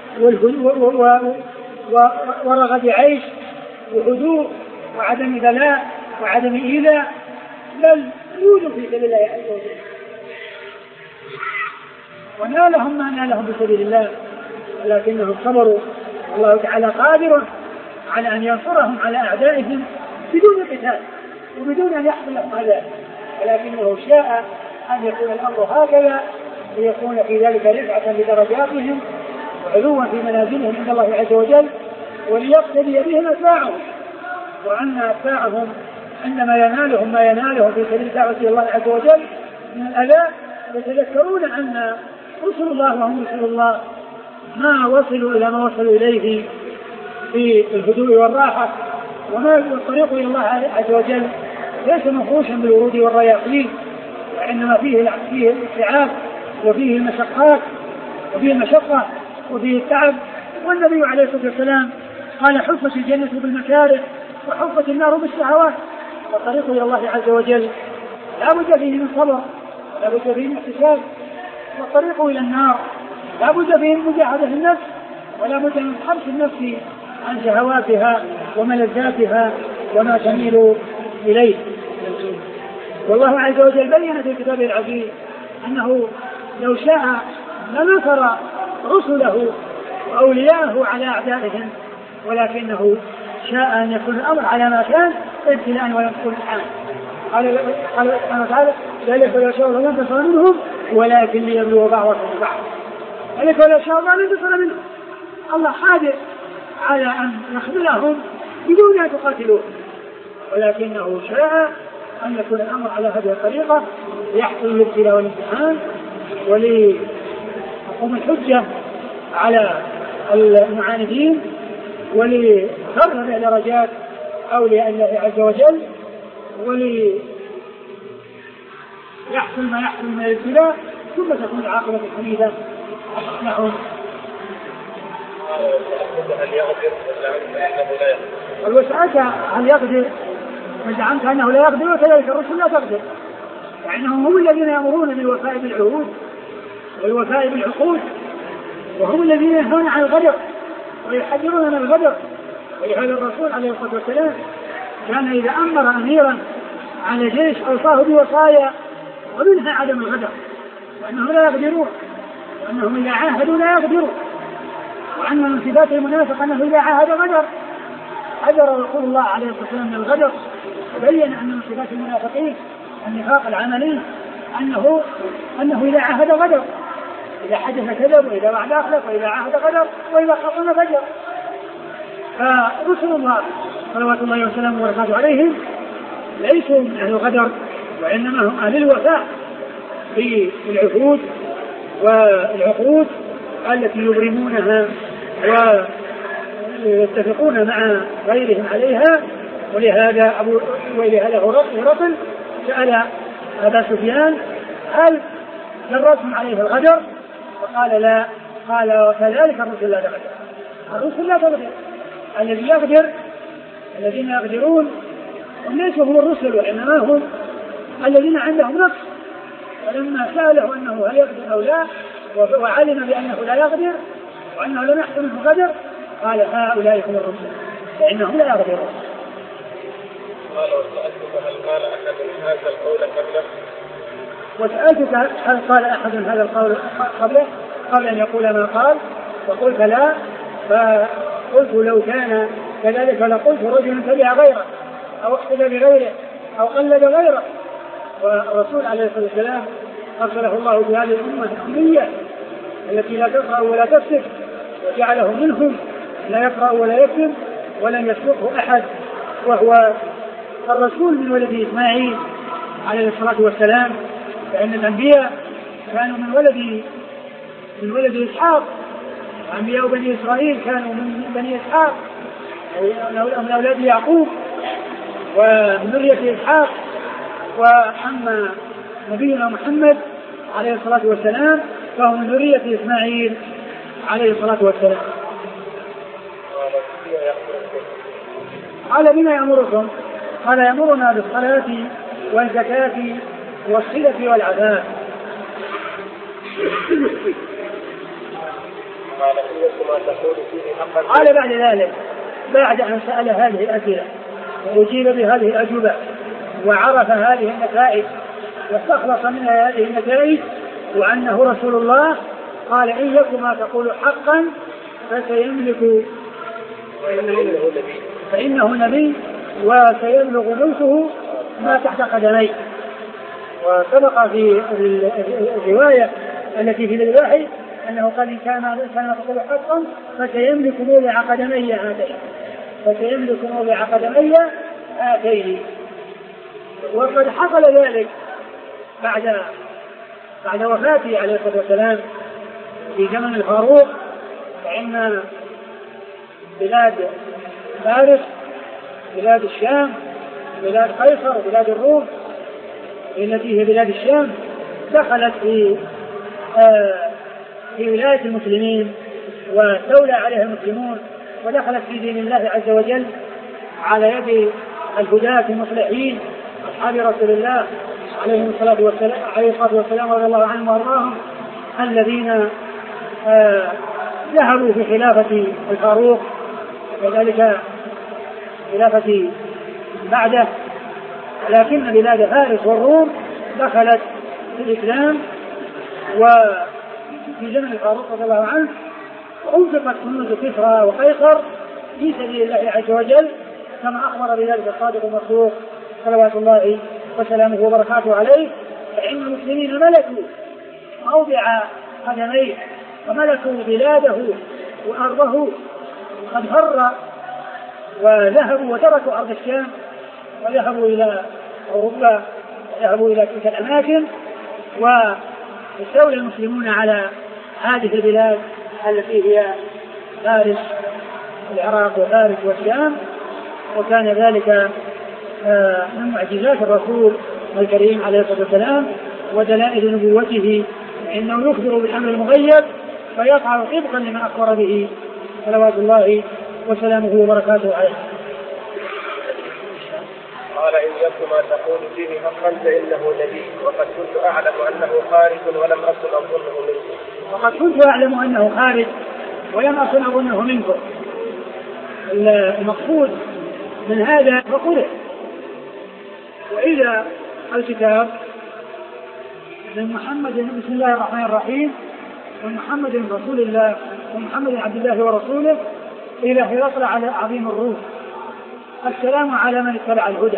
ورغد عيش وهدوء وعدم بلاء وعدم إيذاء، بل يوجد في سبيل الله عز وجل، ونالهم ما نالهم في سبيل الله، ولكنهم صبروا. الله تعالى قادر على أن ينصرهم على أعدائهم بدون قتال وبدون أن يحصل لهم هذا، ولكنه شاء أن يكون الأمر هكذا ليكون في ذلك رفعة لدرجاتهم وعلوا في منازلهم عند الله عز وجل، وليقتدي بهم أتباعهم، وأن أتباعهم عندما ينالهم ما ينالهم في سبيل دعوة الله عز وجل من الأذى يتذكرون أن رسل الله وهم رسل الله ما وصلوا إلى ما وصلوا إليه في الهدوء والراحة، وما الطريق إلى الله عز وجل ليس مفروشا بالورود والرياحين، وإنما فيه فيه الاتعاب وفيه المشقات وفيه المشقة وفيه التعب. والنبي عليه الصلاة والسلام قال: حفت الجنة بالمكاره وحفت النار بالشهوات. والطريق إلى الله عز وجل لا بد فيه من صبر، لا بد فيه من احتساب، والطريق إلى النار لا بد فيه من مجاهدة النفس، ولا بد من حبس النفس عن شهواتها وملذاتها وما تميل إليه. والله عز وجل بين في كتابه العزيز أنه لو شاء لنصر رسله وأولياءه على أعدائهم، ولكنه شاء أن يكون الأمر على ما كان ابتلاء ولم يكن الآن. قال سبحانه وتعالى: ذلك ولا شاء الله انتصر منهم ولكن ليبلوا بعضكم ببعض. ذلك ولا شاء الله انتصر منهم، الله قادر على أن يخذلهم بدون أن تقاتلوه، ولكنه شاء أن يكون الأمر على هذه الطريقة ليحصل الابتلاء والامتحان ولتقوم الحجة على المعاندين ولترفع درجات أولياء الله عز وجل وليحصل ما يحصل من الابتلاء، ثم تكون العاقبة الحميدة لهم. الوسعة هل يقدر؟ من زعمت أنه لا يقدر وكذلك الرسل لا تقدر، لأنهم هم الذين يأمرون بالوفاء بالعهود والوفاء بالعقود، وهم الذين ينهون عن الغدر ويحذرون من الغدر. ولهذا الرسول عليه الصلاة والسلام كان إذا أمر أميرا على جيش أوصاه بوصايا ومنها عدم الغدر، وأنهم لا يغدرون، وأنهم إذا عاهدوا لا يغدروا، وأن من صفات المنافق أنه إذا عاهد غدر. حذر رسول الله عليه الصلاة والسلام من الغدر، وبين أن من صفات المنافقين النفاق العملي أنه أنه إذا عاهد غدر، إذا حدث كذب، وإذا وعد أخلف، وإذا عاهد غدر، وإذا خصم فجر. فرسول الله صلوات الله وسلامه وبركاته عليهم ليسوا من أهل الغدر، وإنما هم أهل الوفاء في العهود والعقود التي يبرمونها ويتفقون مع غيرهم عليها. ولهذا أبو ولهذا هرقل سأل أبا سفيان هل جرتهم عليه الغدر؟ فقال لا. قال وكذلك الرسل لا تغدر، الرسل لا تغدر. الذي يغدر الذين يغدرون هم ليسوا هم الرسل، وإنما هم الذين عندهم نقص. فلما سأله أنه هل يغدر أو لا وعلم بأنه لا يغدر وأنه لم يحصل منه غدر، قال هؤلاء هم الرسل فإنهم لا يغدرون. قال وسألتك هل قال أحد هذا القول قبله؟ وسألتك هل قال أحد هذا القول قبله قبل أن يقول ما قال؟ فقلت لا. فقلت لو كان كذلك لقلت رجل تبع غيره أو اقتدى بغيره أو قلد غيره. والرسول عليه الصلاة والسلام أرسله الله في هذه الأمة الأمية التي لا تقرأ ولا تكتب، وجعله منهم لا يقرأ ولا يكتب ولم يسبقه أحد، وهو الرسول من ولد إسماعيل عليه الصلاة والسلام. فإن الأنبياء كانوا من ولد من ولد إسحاق، أنبياء بني إسرائيل كانوا من بني إسحاق من أولاد يعقوب ومن ذرية إسحاق. وأما نبينا محمد عليه الصلاة والسلام فهو من ذرية إسماعيل عليه الصلاة والسلام. قال بما يأمركم؟ قال يأمرنا بالصلاة والزكاة والصلة والعفاف. قال بعد ذلك بعد أن سأل هذه الأسئلة وأجيب بهذه الأجوبة وعرف هذه النتائج واستخلص منها هذه النتائج وأنه رسول الله، قال إن يكن ما تقول حقا فسيملك فإنه نبي وسيبلغ ملكه ما تحت قدميه. وسبق في الرواية التي في الوحي أنه قال إن كان كان تقول حقا فسيملك موضع قدمي هاتين فسيملك موضع قدمي هاتين. وقد حصل ذلك بعد بعد وفاته عليه الصلاة والسلام في زمن الفاروق. فإن بلاد فارس، بلاد الشام، بلاد قيصر وبلاد الروم التي هي بلاد الشام دخلت في آه في ولاية المسلمين واستولى عليها المسلمون ودخلت في دين الله عز وجل على يد الهداة المصلحين أصحاب رسول الله عليه الصلاة والسلام عليه الصلاة والسلام رضي الله عنهم وأرضاهم الذين آه ذهبوا في خلافة الفاروق وذلك خلافة بعده. لكن بلاد فارس والروم دخلت في الإسلام وفي زمن الفاروق رضي الله عنه أنفقت كنوز كسرى وقيصر في سبيل الله عز وجل كما أخبر بذلك الصادق المصدوق صلوات الله وسلامه وبركاته عليه. فإن المسلمين ملكوا موضع قدميه وملكوا بلاده وأرضه قد فر وذهبوا وتركوا أرض الشام وذهبوا إلى أوروبا وذهبوا إلى تلك الأماكن واستولى المسلمون على هذه البلاد التي هي فارس العراق وفارس والشام. وكان ذلك من معجزات الرسول الكريم عليه الصلاة والسلام ودلائل نبوته، إنه يخبر بالأمر المغيب فيفعل طبقا لما أخبر به صلوات الله وسلامه وبركاته عليه. قال إن يكن ما تقول فيه حقا فإنه نبي وقد كنت أعلم أنه خارج ولم أكن أظنه منكم. وقد كنت أعلم أنه خارج ولم أكن أظنه منكم. المقصود من هذا فقرئ. وإذا الكتاب من محمد بسم الله الرحمن الرحيم ومحمد رسول الله ومحمد عبد الله ورسوله إلى هرقل على عظيم الروم السلام على من اتبع الهدى.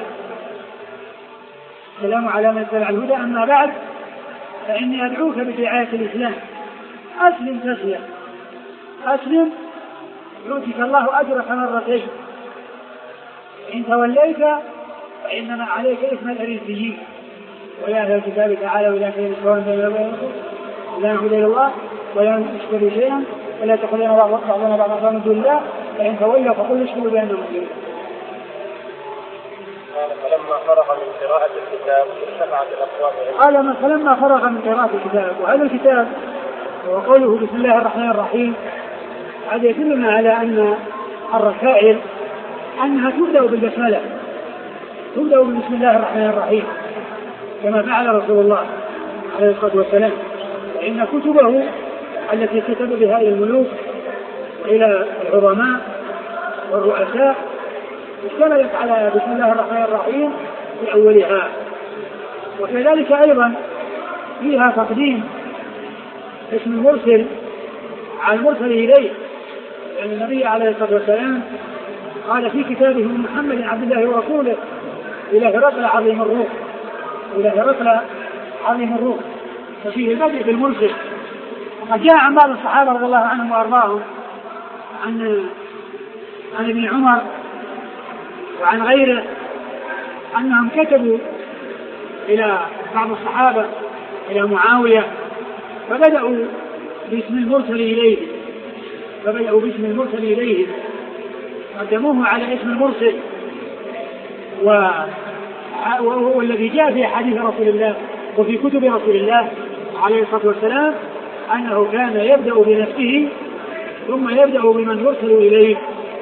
السلام على من اتبع الهدى. أما بعد فإني أدعوك بدعاية الإسلام أسلم تسلم أسلم يؤتك الله أجرك مرتين إن توليت فإنما عليك إثم الأريسيين ويا أهل الكتاب تعالوا إلى كلمة سواء بيننا وبينكم لا نعبد إلا الله ولا نشرك به شيئا ولا تقولون بعضنا بعض أرضا من دون الله فإن تولوا فقل اشهدوا بأننا مسلمون. فلما فرغ من قراءة الكتاب ارتفعت الأصوات. قال فلما فرغ من قراءة الكتاب. وهذا الكتاب وقوله بسم الله الرحمن الرحيم هذا يدلنا على أن الرسائل أنها تبدأ بالبسملة تبدأ بسم الله الرحمن الرحيم كما فعل رسول الله عليه الصلاة والسلام. فإن كتبه التي كتب بها إلى الملوك وإلى العظماء والرؤساء اشتملت على بسم الله الرحمن الرحيم في أولها. وكذلك أيضا فيها تقديم اسم المرسل على المرسل إليه. لأن يعني النبي عليه الصلاة والسلام قال في كتابه محمد عبد الله ورسوله إلى هرقل عظيم الروم إلى هرقل عظيم الروم. ففيه البدء بالمرسل. وقد جاء عن بعض الصحابة رضي الله عنهم وأرضاهم عن عن ابن عمر وعن غيره أنهم كتبوا إلى بعض الصحابة إلى معاوية فبدأوا باسم المرسل إليه فبدأوا باسم المرسل إليه قدموه على اسم المرسل. وهو الذي جاء في حديث رسول الله وفي كتب رسول الله عليه الصلاة والسلام أنه كان يبدأ بنفسه ثم يبدأ بمن يرسل إليه.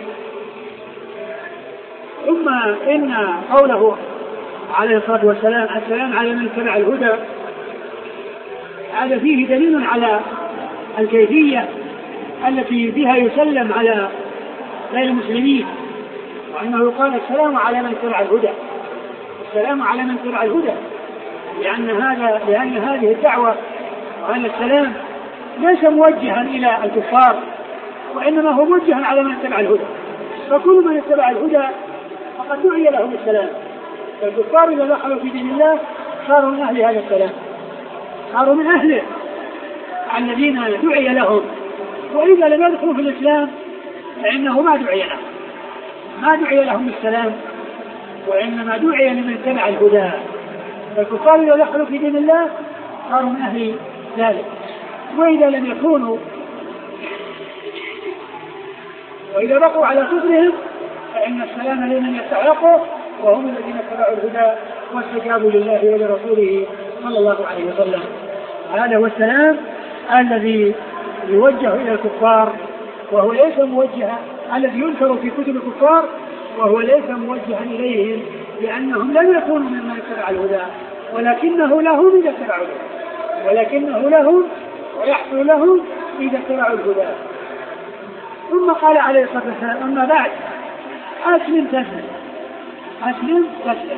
ثم إن قوله عليه الصلاة والسلام السلام على من اتبع الهدى هذا فيه دليل على الكيفية التي بها يسلم على غير المسلمين. وأنه قال السلام على من اتبع الهدى السلام على من اتبع الهدى لأن هذا لأن هذه الدعوة وهذا السلام ليس موجها إلى الكفار وإنما هو موجها على من اتبع الهدى. فكل من اتبع الهدى فقد دعي له بالسلام. فالكفار إذا دخلوا في دين الله صاروا من أهل هذا السلام صاروا من أهله الذين دعي لهم. وإذا لم يدخلوا في الإسلام فإنه ما دعي لهم ما دعي لهم بالسلام وإنما دعي لمن اتبع الهدى. فالكفار إذا دخلوا في دين الله صاروا من أهل ذلك. وإذا لم يكونوا وإذا بقوا على كفرهم فإن السلام لمن يستحقه وهم الذين اتبعوا الهدى واستجابوا لله ولرسوله صلى الله عليه وسلم. هذا هو السلام الذي يوجه إلى الكفار وهو ليس موجها الذي ينكر في كتب الكفار وهو ليس موجها إليهم لأنهم لم يكونوا ممن اتبع الهدى ولكنه لهم إذا اتبعوا الهدى ولكنه لهم ويحصل لهم إذا اتبعوا الهدى. ثم قال عليه الصلاة والسلام أما بعد أسلم تسلم أسلم تسلم.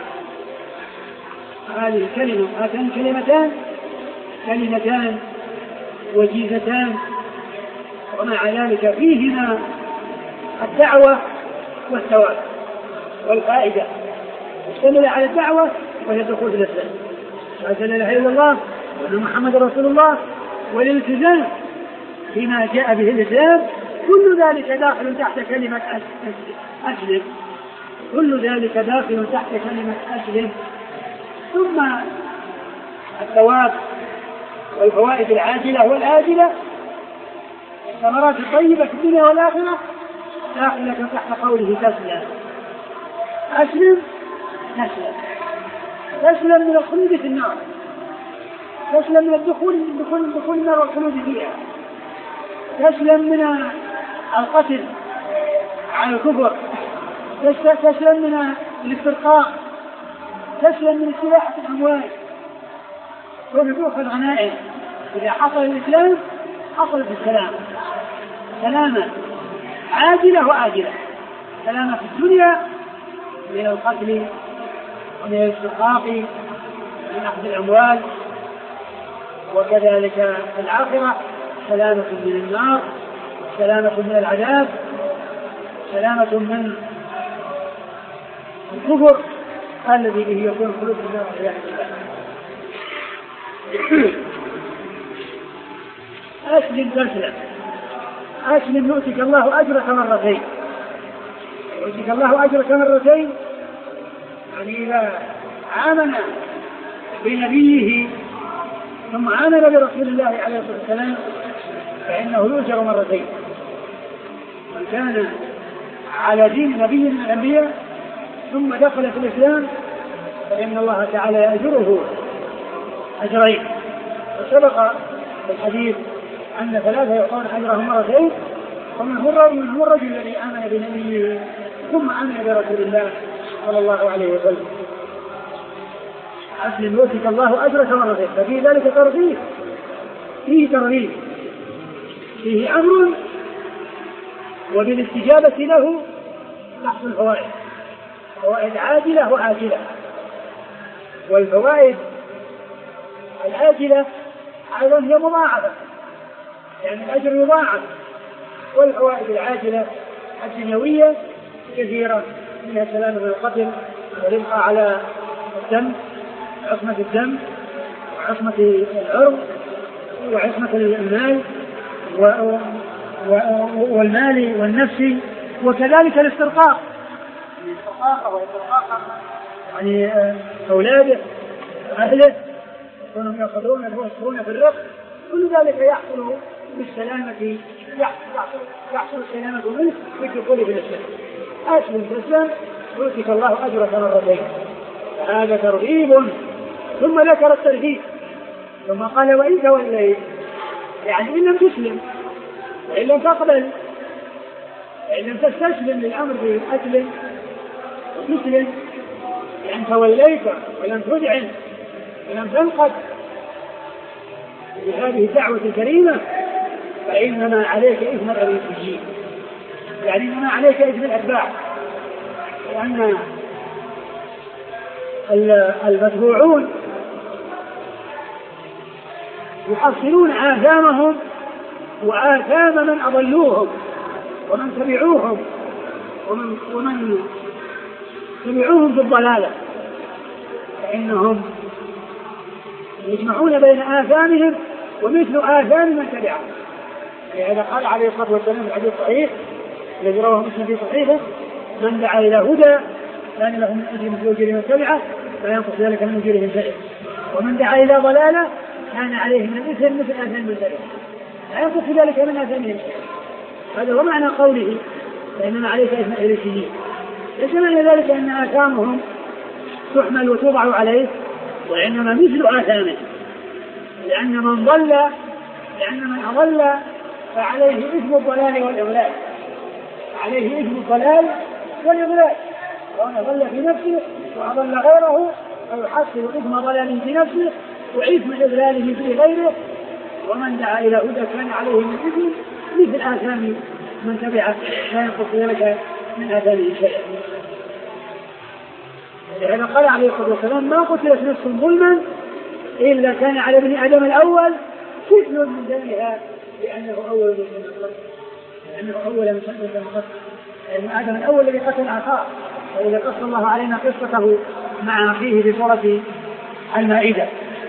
هذه الكلمة هاتان كلمتان كلمتان وجيزتان ومع ذلك فيهما الدعوة والثواب والفائدة. اشتمل على الدعوة وهي الدخول في الإسلام لا إله إلا الله وأن محمد رسول الله والالتزام بما جاء به الإسلام كل ذلك داخل تحت كلمة أسلم كل ذلك داخل تحت كلمة أسلم. ثم الثواب والفوائد العاجلة والآجلة الثمرات الطيبة في الدنيا والآخرة داخلة تحت قوله تسلم. أسلم تسلم تسلم من الخلود في النار تسلم من الدخول دخول دخول النار والخلود فيها تسلم من القتل على الكفر تسلم من الاسترقاق، تسلم من استباحة الأموال ونفوخ الغنائم. إذا حصل الإسلام حصلت السلامة، سلامة عاجلة وآجلة، سلامة في الدنيا من القتل ومن الاسترقاق من أخذ الأموال، وكذلك في الآخرة سلامة من النار، سلامة من العذاب، سلامة من الكفر الذي به يكون خلود النار والعياذ بالله. أسلم تسلم، أسلم يؤتك الله أجرك مرتين، يؤتك الله أجرك مرتين، يعني إذا آمن بنبيه ثم آمن برسول الله عليه الصلاة والسلام فإنه يؤجر مرتين. من كان على دين نبي من الأنبياء ثم دخل في الإسلام فإن الله تعالى يأجره أجرين. وسبق في الحديث أن ثلاثة يعطون أجرهم مرتين، ومن هو الرجل الذي آمن بنبيه ثم آمن برسول الله صلى الله عليه وسلم. أسلم يؤتك الله أجرك مرتين، ففي ذلك ترغيب، فيه ترغيب، فيه أمر وبالاستجابة له تحصل الفوائد، فوائد عاجلة وآجلة. والفوائد العاجلة أيضا هي مضاعفة، يعني الأجر يضاعف، والفوائد العاجلة الدنيوية كثيرة، منها السلامة من القتل والإبقاء على الدم، عصمة الدم وعصمة العرض وعصمة المال والمال والنفس، وكذلك الاسترقاق، الاسترقاق واسترقاق يعني أولاده أهله كانوا يأخذون ويسرون في الرق، كل ذلك يحصل بالسلامة، يحصل السلامة منه بالدخول في الإسلام. أسلم تسلم يؤتك الله أجرك مرتين، هذا ترغيب. ثم ذكر الترهيب ثم قال وإن توليت، يعني إن لم تسلم وإن لم تقبل وإن لم تستسلم للأمر بأسلم وتسلم، يعني توليت ولم تدعم ولم تنقض بهذه الدعوة الكريمة فإنما عليك إثم الأريسيين، يعني إنما عليك إثم الأتباع، لأن المتبوعون يحصلون آثامهم وآثام من أضلوهم ومن تبعوهم ومن, ومن تبعوهم في الضلالة، فإنهم يجمعون بين آثامهم ومثل آثام من تبعهم. لهذا قال عليه الصلاة والسلام في الحديث الصحيح الذي رواه مسلم في صحيحه: من دعا إلى هدى كان له من أجر مثل أجر من تبعه لا ينقص ذلك من أجرهم شيئا، ومن دعا إلى ضلالة كان عليه من الإثم مثل آثام من تبعه لا ينقص ذلك من آثامهم شيئا. هذا هو معنى قوله فإنما عليك إثم الأريسيين. ليس معنى ذلك أن آثامهم تحمل وتوضع عليه، وإنما مثل آثامه، لأن من ضل لأن من أضل فعليه إثم الضلال والإضلال، عليه إثم الضلال والإضلال، وأن ضل في نفسه وأضل غيره فيحصل إثم ضلاله في نفسه وإثم إضلاله في غيره. ومن دعا إلى هدى كان عليه من إثم مثل آثام من تبعه لا ينقص ذلك من آثامه شيئا. لهذا قال عليه الصلاة والسلام: ما قتلت نفس ظلما إلا كان على ابن آدم الأول كفل من دمها، لأنه أول من القتل، لأنه أول من القتل، ابن آدم الأول الذي قتل أخاه. وإذا قص الله علينا قصته مع أخيه في سورة المائدة.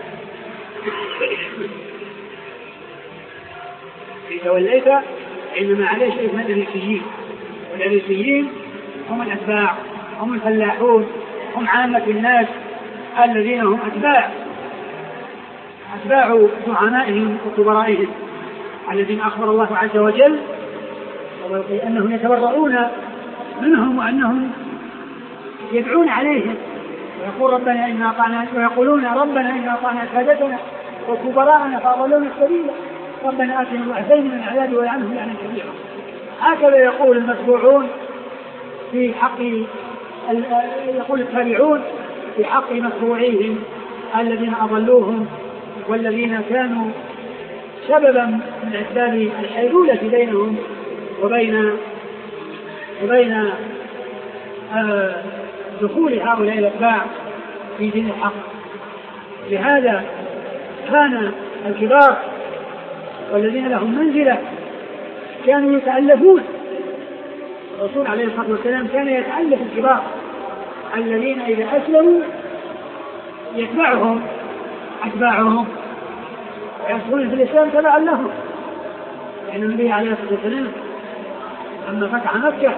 إذا وليت إنما عليه شيء من الأريسيين، والأريسيين هم الأتباع، هم الفلاحون، هم عامة الناس الذين هم أتباع أتباع زعمائهم وكبرائهم الذين أخبر الله عز وجل أنهم يتبرؤون منهم وأنهم يدعون عليهم ويقول ربنا إنا أطعنا ويقولون ربنا إنا أطعنا سادتنا وكبراءنا فأضلونا السبيل ربنا آتهم ضعفين من العذاب والعنهم لعنا كبيرا. هكذا يقول المتبوعون في حق يقول التابعون في حق متبوعيهم الذين أضلوهم والذين كانوا سببا من أسباب الحيلولة بينهم وبين وبين آه دخول هؤلاء الأتباع في دين الحق. لهذا كان الكبار والذين لهم منزلة كانوا يتألفون. الرسول عليه الصلاة والسلام كان يتألف الكبار الذين إذا أسلموا يتبعهم أتباعهم ويدخلون في الإسلام تبعا لهم. لأن النبي عليه الصلاة والسلام لما فتح مكة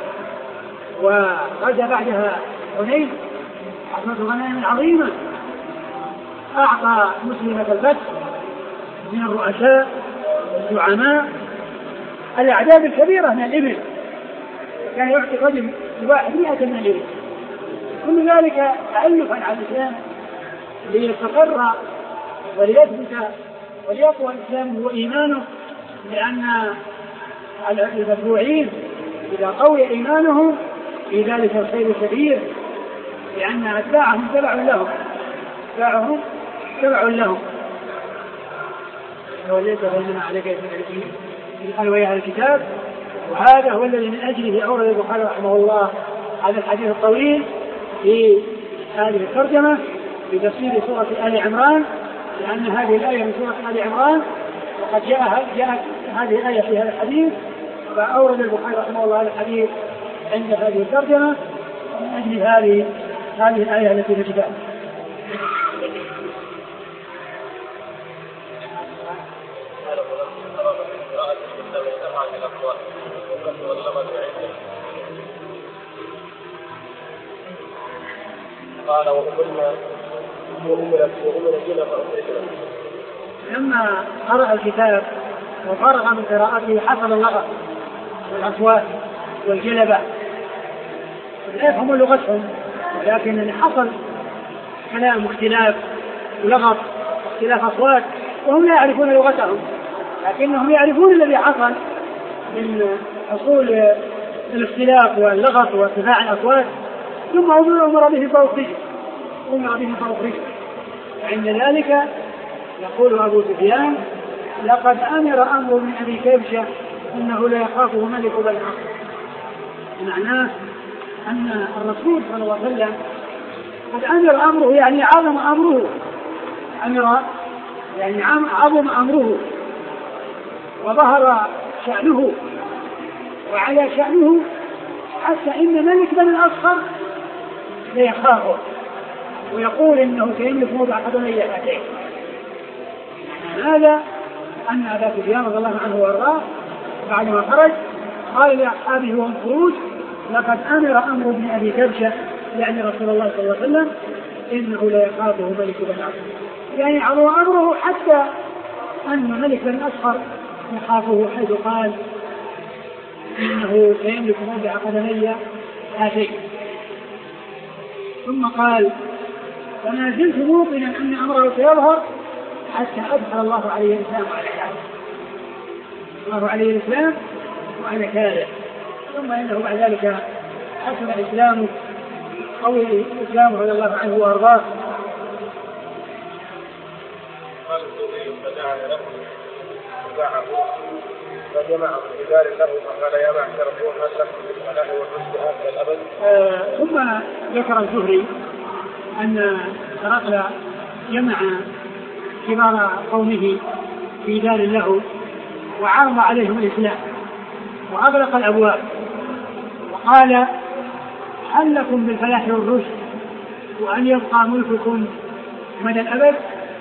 وغزا بعدها حنين حصلت غنائم عظيمة أعطى مسلمة الفتح من الرؤساء والزعماء الأعداد الكبيرة من الإبل، كان يعطي رجل الواحد مئة من الإبل، كل ذلك تألفا على الإسلام ليستقر وليثبت وليقوى الإسلام هو إيمانه. لأن المتبوعين إذا قوي إيمانهم في ذلك الخير كبير، لأن أتباعهم تبع لهم أتباعهم تبع لهم. وليس بيننا عليك في الوية على الكتاب. وهذا هو الذي من أجله أورد البخاري رحمه الله هذا الحديث الطويل في هذه الترجمة بتفسير سورة آل عمران، لأن هذه الآية من سورة آل عمران وقد جاء جاءت هذه الآية في هذا الحديث، فأورد البخاري رحمه الله هذا الحديث عند هذه الترجمة من أجل هذه هذه الآية التي في الكتاب. قال وأمرنا وأمرت وأمرت بنا فأمرت. لما قرأ الكتاب وفرغ من قراءته حصل اللغط والأصوات والجلبة، لا يفهمون لغتهم، ولكن حصل كلام اختلاف ولغط واختلاف أصوات وهم لا يعرفون لغتهم، لكنهم يعرفون الذي حصل من حصول الاختلاف واللغط وارتفاع الأصوات. ثم أمر به فأخرجه أمر به فأخرجه. عند ذلك يقول أبو سفيان لقد أمر أمر من أبي كبشة إنه لا يخافه ملك بني عاصم. معناه أن الرسول صلى الله عليه وسلم قد أمر أمره، يعني عظم أمره، أمر يعني عظم أمره وظهر شأنه وعلى شأنه، حتى إن ملك بني الأصفر ليخافه ويقول إنه سيملك موضع قدمي هاتين. هذا أن أبا سفيان رضي الله عنه وارضاه بعدما خرج قال لأصحابه وهم خروج لقد أمر أمر ابن أبي كبشة، يعني رسول الله صلى الله عليه وسلم، إنه لا يخافه ملك بني الأصفر، يعني عظم أمره حتى أن ملك بني الأصفر يخافه، حيث قال إنه سيملك موضع قدمي هاتين. ثم قال فما زلت موقنا أن أمره سيظهر حتى أدخل الله عليه الإسلام وعلى كاره الله عليه الإسلام وعلى كاره. ثم إنه بعد ذلك حسن الإسلام قوي الإسلام رضي الله عنه وأرضاه. قال الزهري فدعا له فدعاه فجمعه بجار له فقال يا معشر الروح هل لكم بالصلاح والرشد هذا الأبد. آه ثم ذكر الزهري أن هرقل جمع كبار قومه في دار له وعرض عليهم الإسلام وأغلق الأبواب وقال هل لكم بالفلاح والرشد وأن يبقى ملككم مدى الأبد؟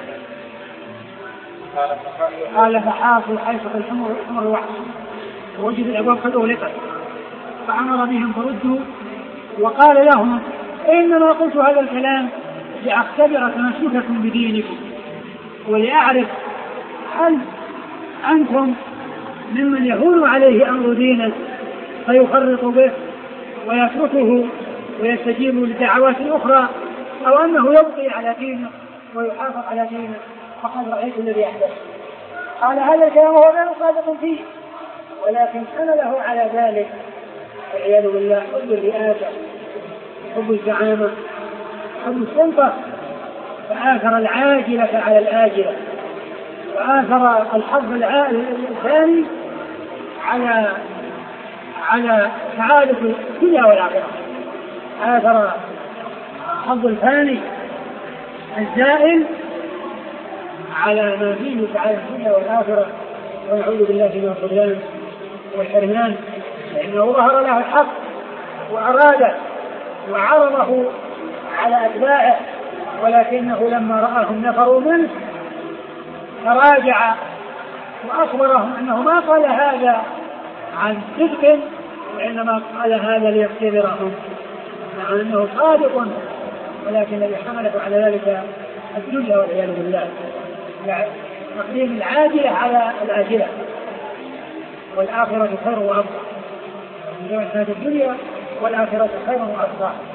قال فحاصوا حيث الحمر الحمر وحش ووجد الأبواب قد أغلقت، فأمر بهم فردوا وقال لهم إنما قلت هذا الكلام لأختبر تمسككم بدينكم ولأعرف هل أنتم ممن يهون عليه أمر دينه فيفرط به ويتركه ويستجيب لدعوات أخرى، أو أنه يبقي على دينه ويحافظ على دينه. فقد رأيت الذي يحدث. قال هذا الكلام هو غير صادق فيه، ولكن أنا له على ذلك والعياذ بالله حب الرئاسة حب الزعامة، حب السلطة، فآثر العاجلة على الآجلة، وآثر الحظ الثاني على على سعادة الدنيا والآخرة، آثر الحظ الثاني الزائل على ما فيه سعادة الدنيا والآخرة، ونعوذ بالله من الخذلان والحرمان، لأنه ظهر له الحق وأراده وعرضه على أتباعه، ولكنه لما رآهم نفروا منه تراجع وأخبرهم أنه ما قال هذا عن صدق، وإنما قال هذا ليختبرهم، مع أنه صادق، ولكن الذي حمله على ذلك الدنيا والعياذ بالله، تقديم العاجلة على الآجلة، والآخرة خير وأبقى، من الدنيا والآخرة خير وأبقى.